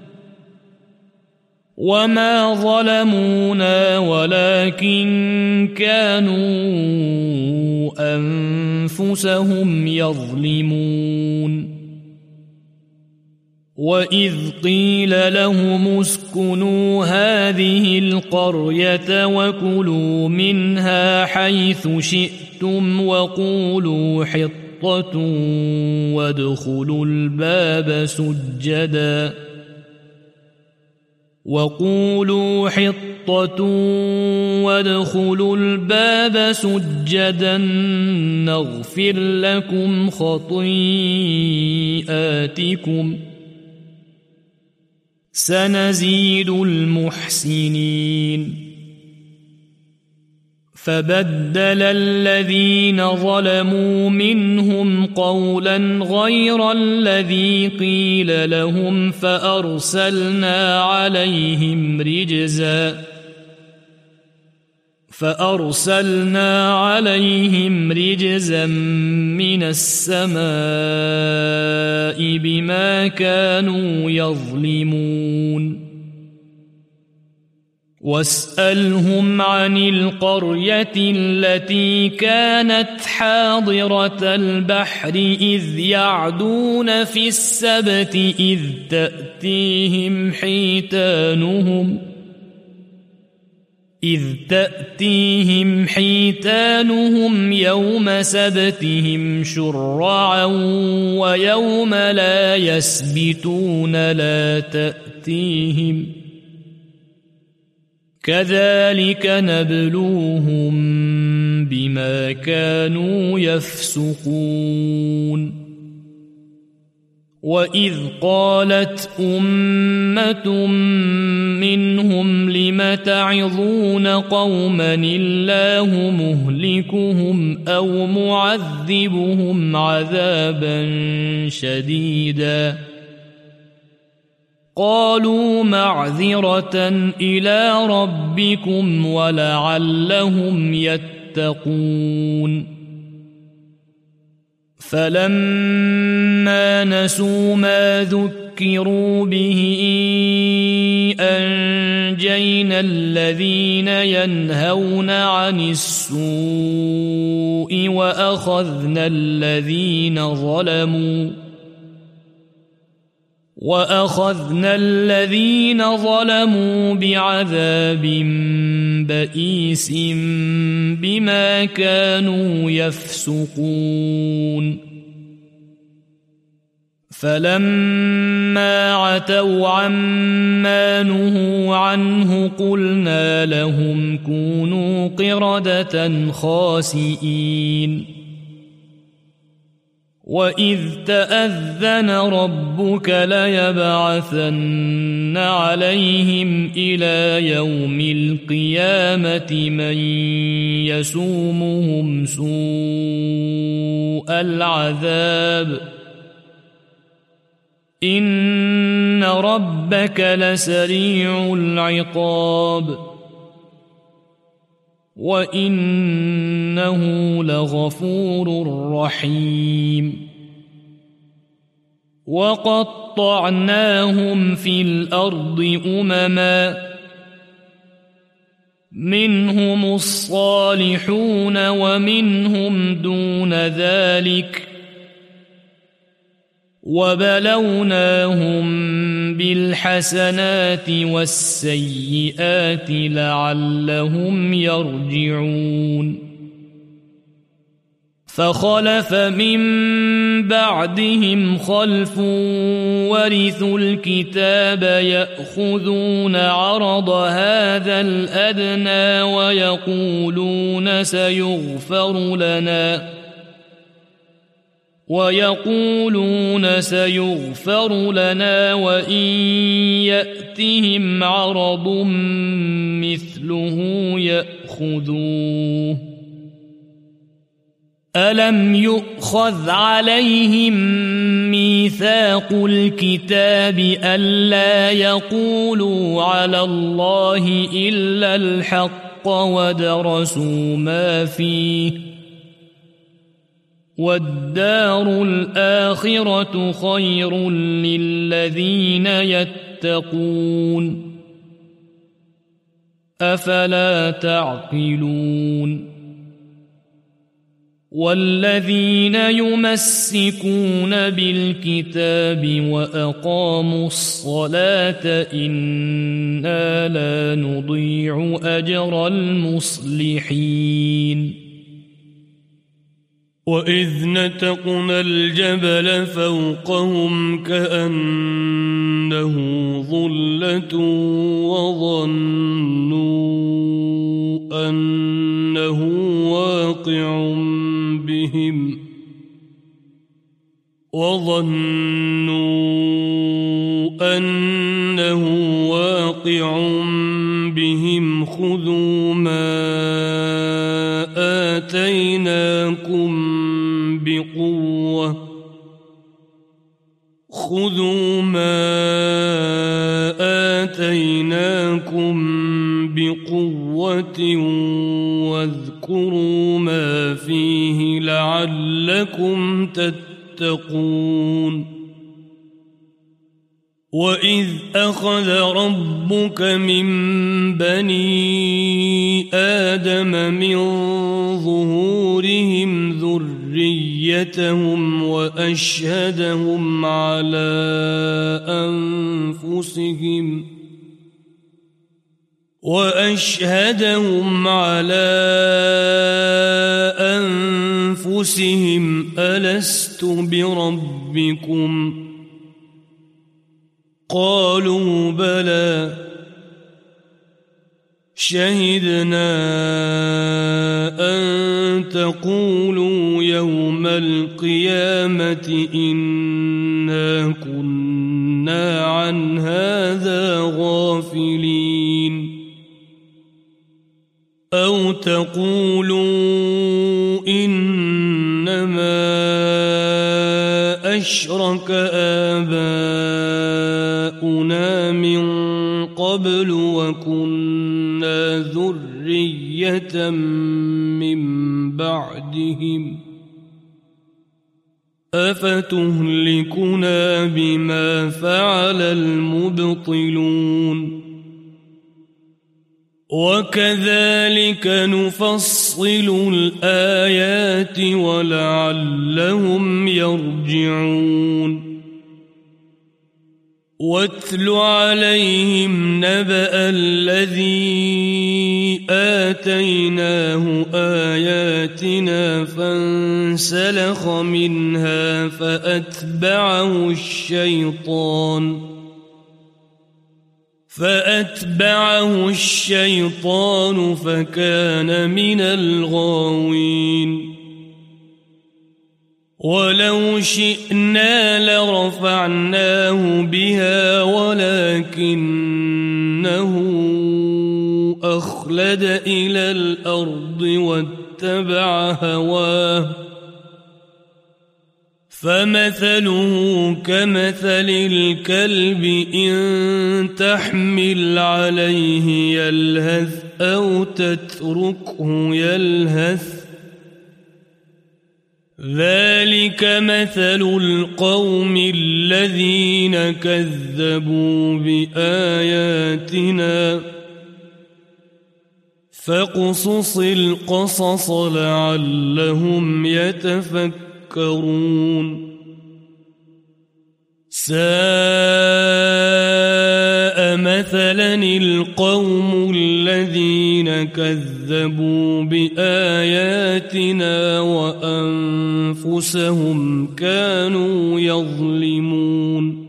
A: وما ظلمونا ولكن كانوا أنفسهم يظلمون وإذ قيل لهم اسكنوا هذه القرية وكلوا منها حيث شئتم وقولوا حطة وادخلوا الباب سجدا نغفر لكم خطيئاتكم سنزيد المحسنين فبدل الذين ظلموا منهم قولا غير الذي قيل لهم فأرسلنا عليهم رجزا من السماء بما كانوا يظلمون واسألهم عن القرية التي كانت حاضرة البحر إذ يعدون في السبت إذ تأتيهم حيتانهم يوم سبتهم شرعا ويوم لا يسبتون لا تأتيهم كذلك نبلوهم بما كانوا يفسقون وإذ قالت أمة منهم لم تعظون قوما الله مهلكهم أو معذبهم عذابا شديدا قالوا معذرة إلى ربكم ولعلهم يتقون فلما نسوا ما ذكروا به أنجينا الذين ينهون عن السوء وأخذنا الذين ظلموا بعذاب بئيس بما كانوا يفسقون فلما عتوا عما نهوا عنه قلنا لهم كونوا قردة خاسئين وإذ تأذن ربك ليبعثن عليهم إلى يوم القيامة من يسومهم سوء العذاب إن ربك لسريع العقاب وإنه لغفور رحيم وقطعناهم في الأرض أمما منهم الصالحون ومنهم دون ذلك وبلوناهم بالحسنات والسيئات لعلهم يرجعون فخلف من بعدهم خلف ورثوا الكتاب يأخذون عرض هذا الأدنى ويقولون سيغفر لنا وإن يأتهم عرض مثله يأخذوه ألم يؤخذ عليهم ميثاق الكتاب ألا يقولوا على الله إلا الحق ودرسوا ما فيه والدار الآخرة خير للذين يتقون أفلا تعقلون والذين يمسكون بالكتاب وأقاموا الصلاة إنا لا نضيع أجر المصلحين وإذ نتقنا الجبل فوقهم كأنه ظلة وظنوا أنه واقع بهم خذوا ما آتيناكم بقوة واذكروا ما فيه لعلكم تتقون وإذ أخذ ربك من بني آدم من ظهورهم ذريتهم وأشهدهم على أنفسهم ألست بربكم قالوا بلى شهدنا أن تقولوا يوم القيامة إنا كنا عن هذا غافلين أو تقولوا إنما أشرك آباؤنا من قبل وكنا ذرية من بعدهم أفتهلكنا بما فعل المبطلون وكذلك نفصل الآيات ولعلهم يرجعون واتل عليهم نبأ الذي آتيناه آياتنا فانسلخ منها فأتبعه الشيطان فكان من الغاوين ولو شئنا لرفعناه بها ولكنه أخلد إلى الأرض واتبع هواه فمثله كمثل الكلب إن تحمل عليه يلهث أو تتركه يلهث ذلك مثل القوم الذين كذبوا بآياتنا فاقصص القصص لعلهم يتفكرون ساء مثلا القوم الذين كذبوا بآياتنا وأنفسهم كانوا يظلمون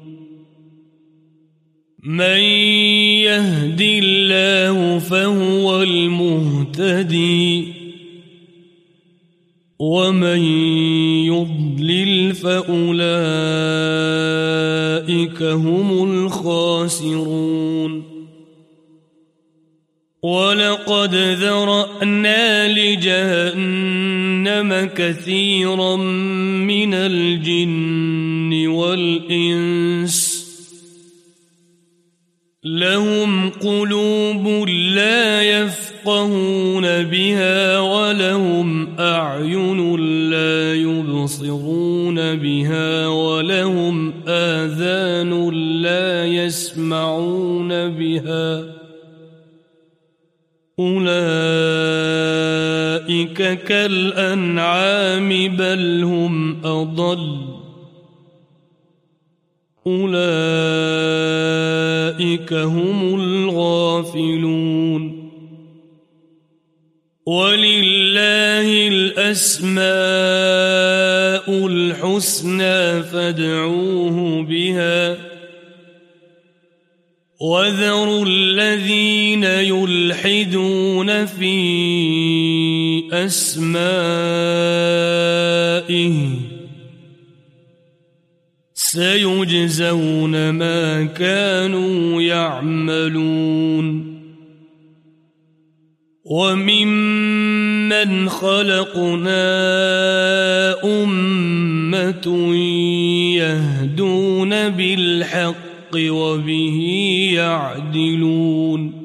A: من يهد الله فهو المهتدي ومن يضلل فأولئك هم الخاسرون ولقد ذرأنا لجهنم كثيرا من الجن والإنس لهم قلوب لا يفقهون بها ولهم أعين لا يبصرون بها ولهم آذان لا يسمعون بها أولئك كالأنعام بل هم أضل أولئك هم الغافلون ولله الأسماء الحسنى فادعوه بها وذروا الذين يلحدون في أسمائه سيجزون ما كانوا يعملون وممن خلقنا أمة يهدون بالحق وبه يعدلون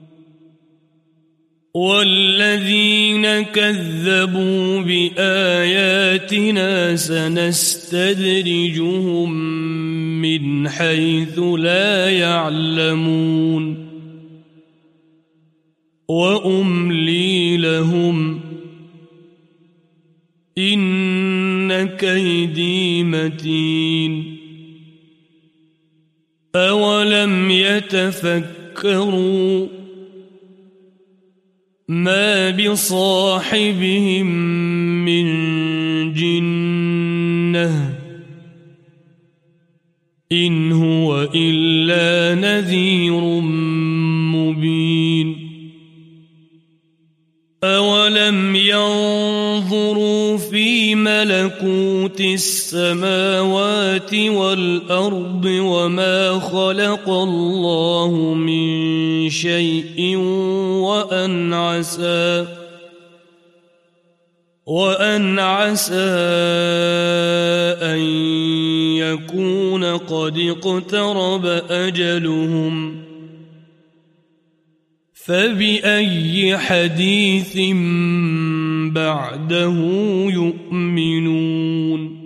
A: والذين كذبوا بآياتنا سنستدرجهم من حيث لا يعلمون وأملي لهم إن كيدي متين أولم يتفكروا ما بصاحبهم من جنة إن هو إلا نذير مبين أولم ينظروا في ملكوت السماوات والأرض وما خلق الله من شيء وأن عسى أن يكون قد اقترب أجلهم فبأي حديث بعده يؤمنون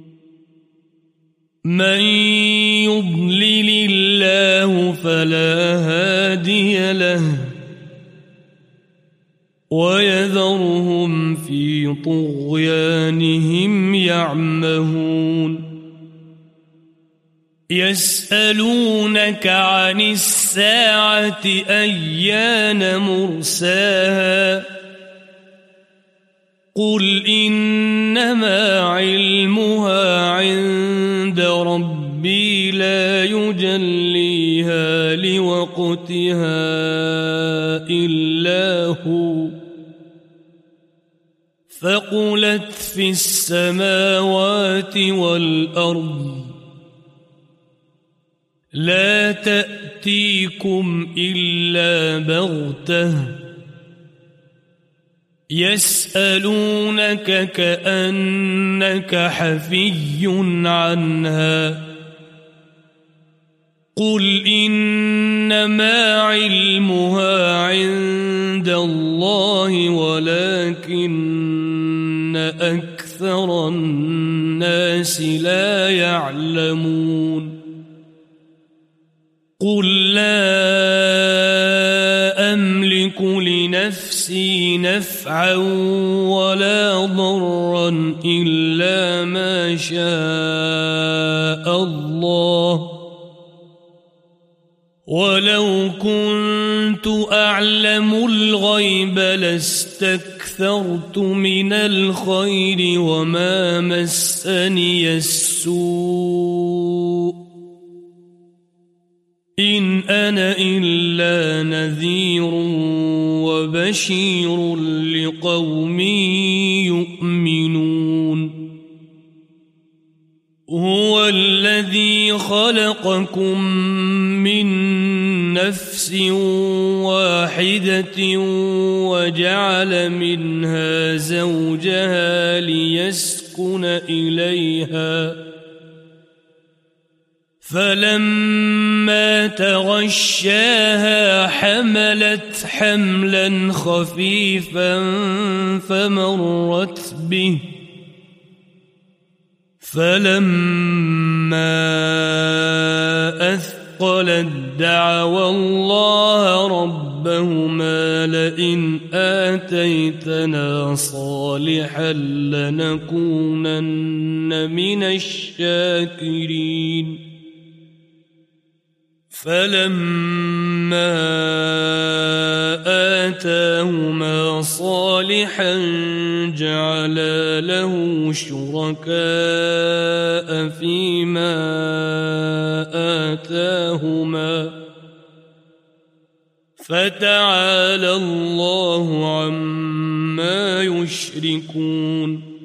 A: من يضلل الله فلا هادي له ويذرهم في طغيانهم يعمهون يسألونك عن الساعة أيان مرساها قل إنما علمها عند ربي لا يجليها لوقتها إلا هو ثقلت في السماوات والأرض لا تأتيكم إلا بغتة يسألونك كأنك حفي عنها قل إنما علمها عند الله ولكن أكثر الناس لا يعلمون قل لا أملك لنفسي نفعا ولا ضرا إلا ما شاء الله ولو كنت أعلم الغيب لاستكثرت من الخير وما مسني السوء إن أنا إلا نذير وبشير لقوم يؤمنون هو الذي خلقكم من نفس واحدة وجعل منها زوجها ليسكن إليها فلما تغشاها حملت حملا خفيفا فمرت به فلما أثقلت دعوا الله ربهما لئن آتيتنا صالحا لنكونن من الشاكرين فلما آتاهما صالحا جعلا له شركاء فيما آتاهما فتعالى الله عما يشركون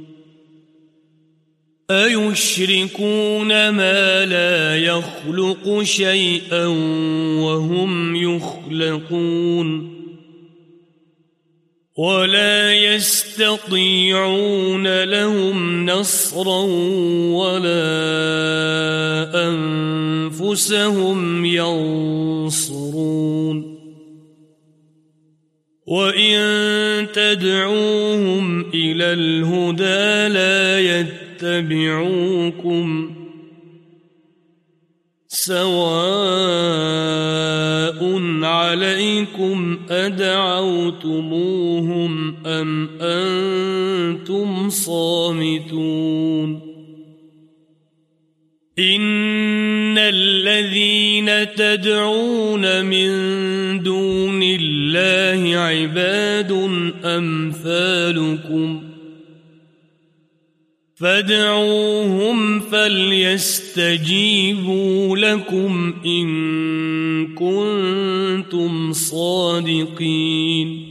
A: أيشركون ما لا يخلق شيئا وهم يخلقون ولا يستطيعون لهم نصرا ولا أنفسهم ينصرون وإن تدعوهم إلى الهدى لا يتبعوكم سواء عليكم أدعوتموهم أم أنتم صامتون إن الذين تدعون من دون الله عباد أمثالكم فادعوهم فليستجيبوا لكم إن كنتم صادقين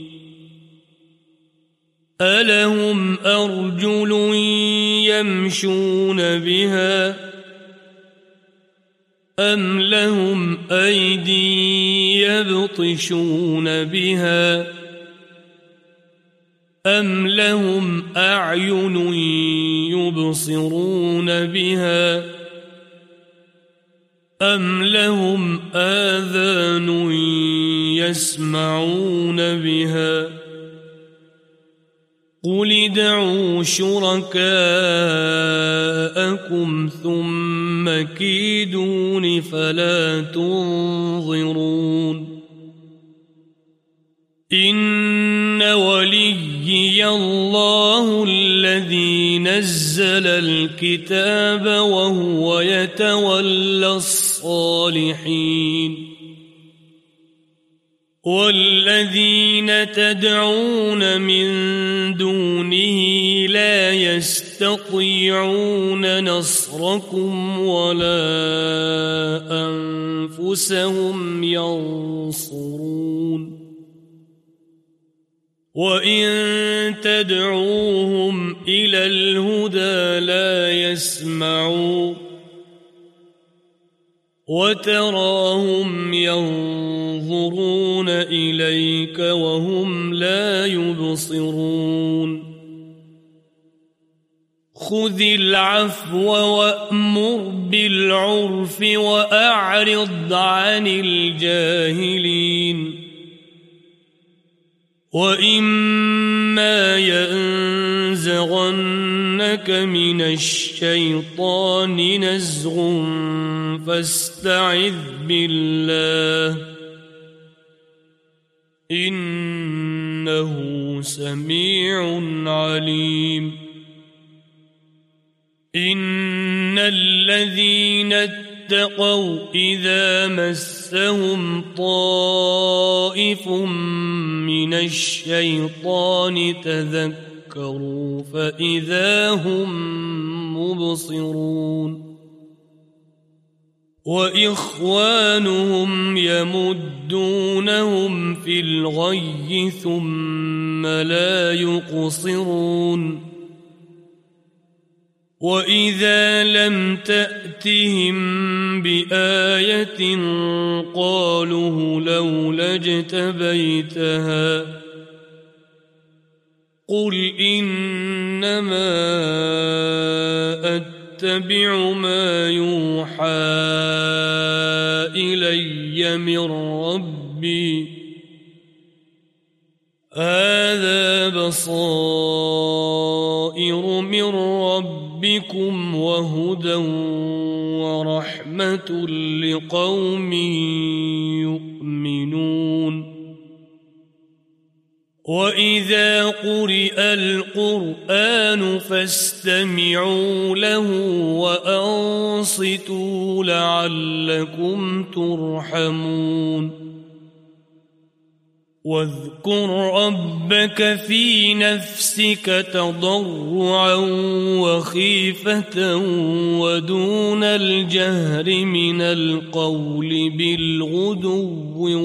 A: ألهم أرجل يمشون بها أم لهم أيدي يبطشون بها أم لهم أعين يبصرون بها أم لهم آذان يسمعون بها قل ادعوا شركاءكم ثم كيدون فلا تنظرون إن وليي الله الذي نزل الكتاب وهو يتولى الصالحين والذين تدعون من دونه لا يستطيعون نصركم ولا أنفسهم ينصرون وإن تدعوهم إلى الهدى لا يسمعون وتراهم ينظرون إليك وهم لا يبصرون خذ العفو وأمر بالعرف وأعرض عن الجاهلين وإما ينزغنك من الشيطان نزغ فاستعذ بالله إنه سميع عليم إن الذين اتقوا إذا مسهم طائف من الشيطان تذكروا فإذا هم مبصرون وإخوانهم يمدونهم في الغي ثم لا يقصرون وإذا لم تأتهم بآية قالوا لولا اجتبيتها قل إنما أتبع ما يوحى إلي من ربي هذا بصائر من ربكم وهدى ورحمة لقوم يؤمنون وإذا قرئ القرآن فاستمعوا له وأنصتوا لعلكم ترحمون واذكر ربك في نفسك تضرعا وخيفة ودون الجهر من القول بالغدو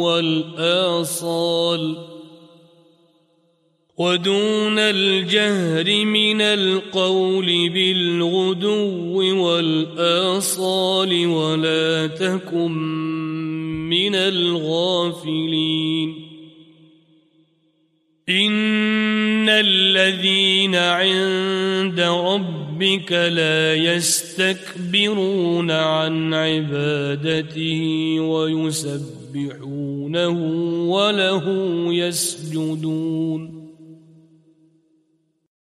A: والآصال ولا تكن من الغافلين إن الذين عند ربك لا يستكبرون عن عبادته ويسبحونه وله يسجدون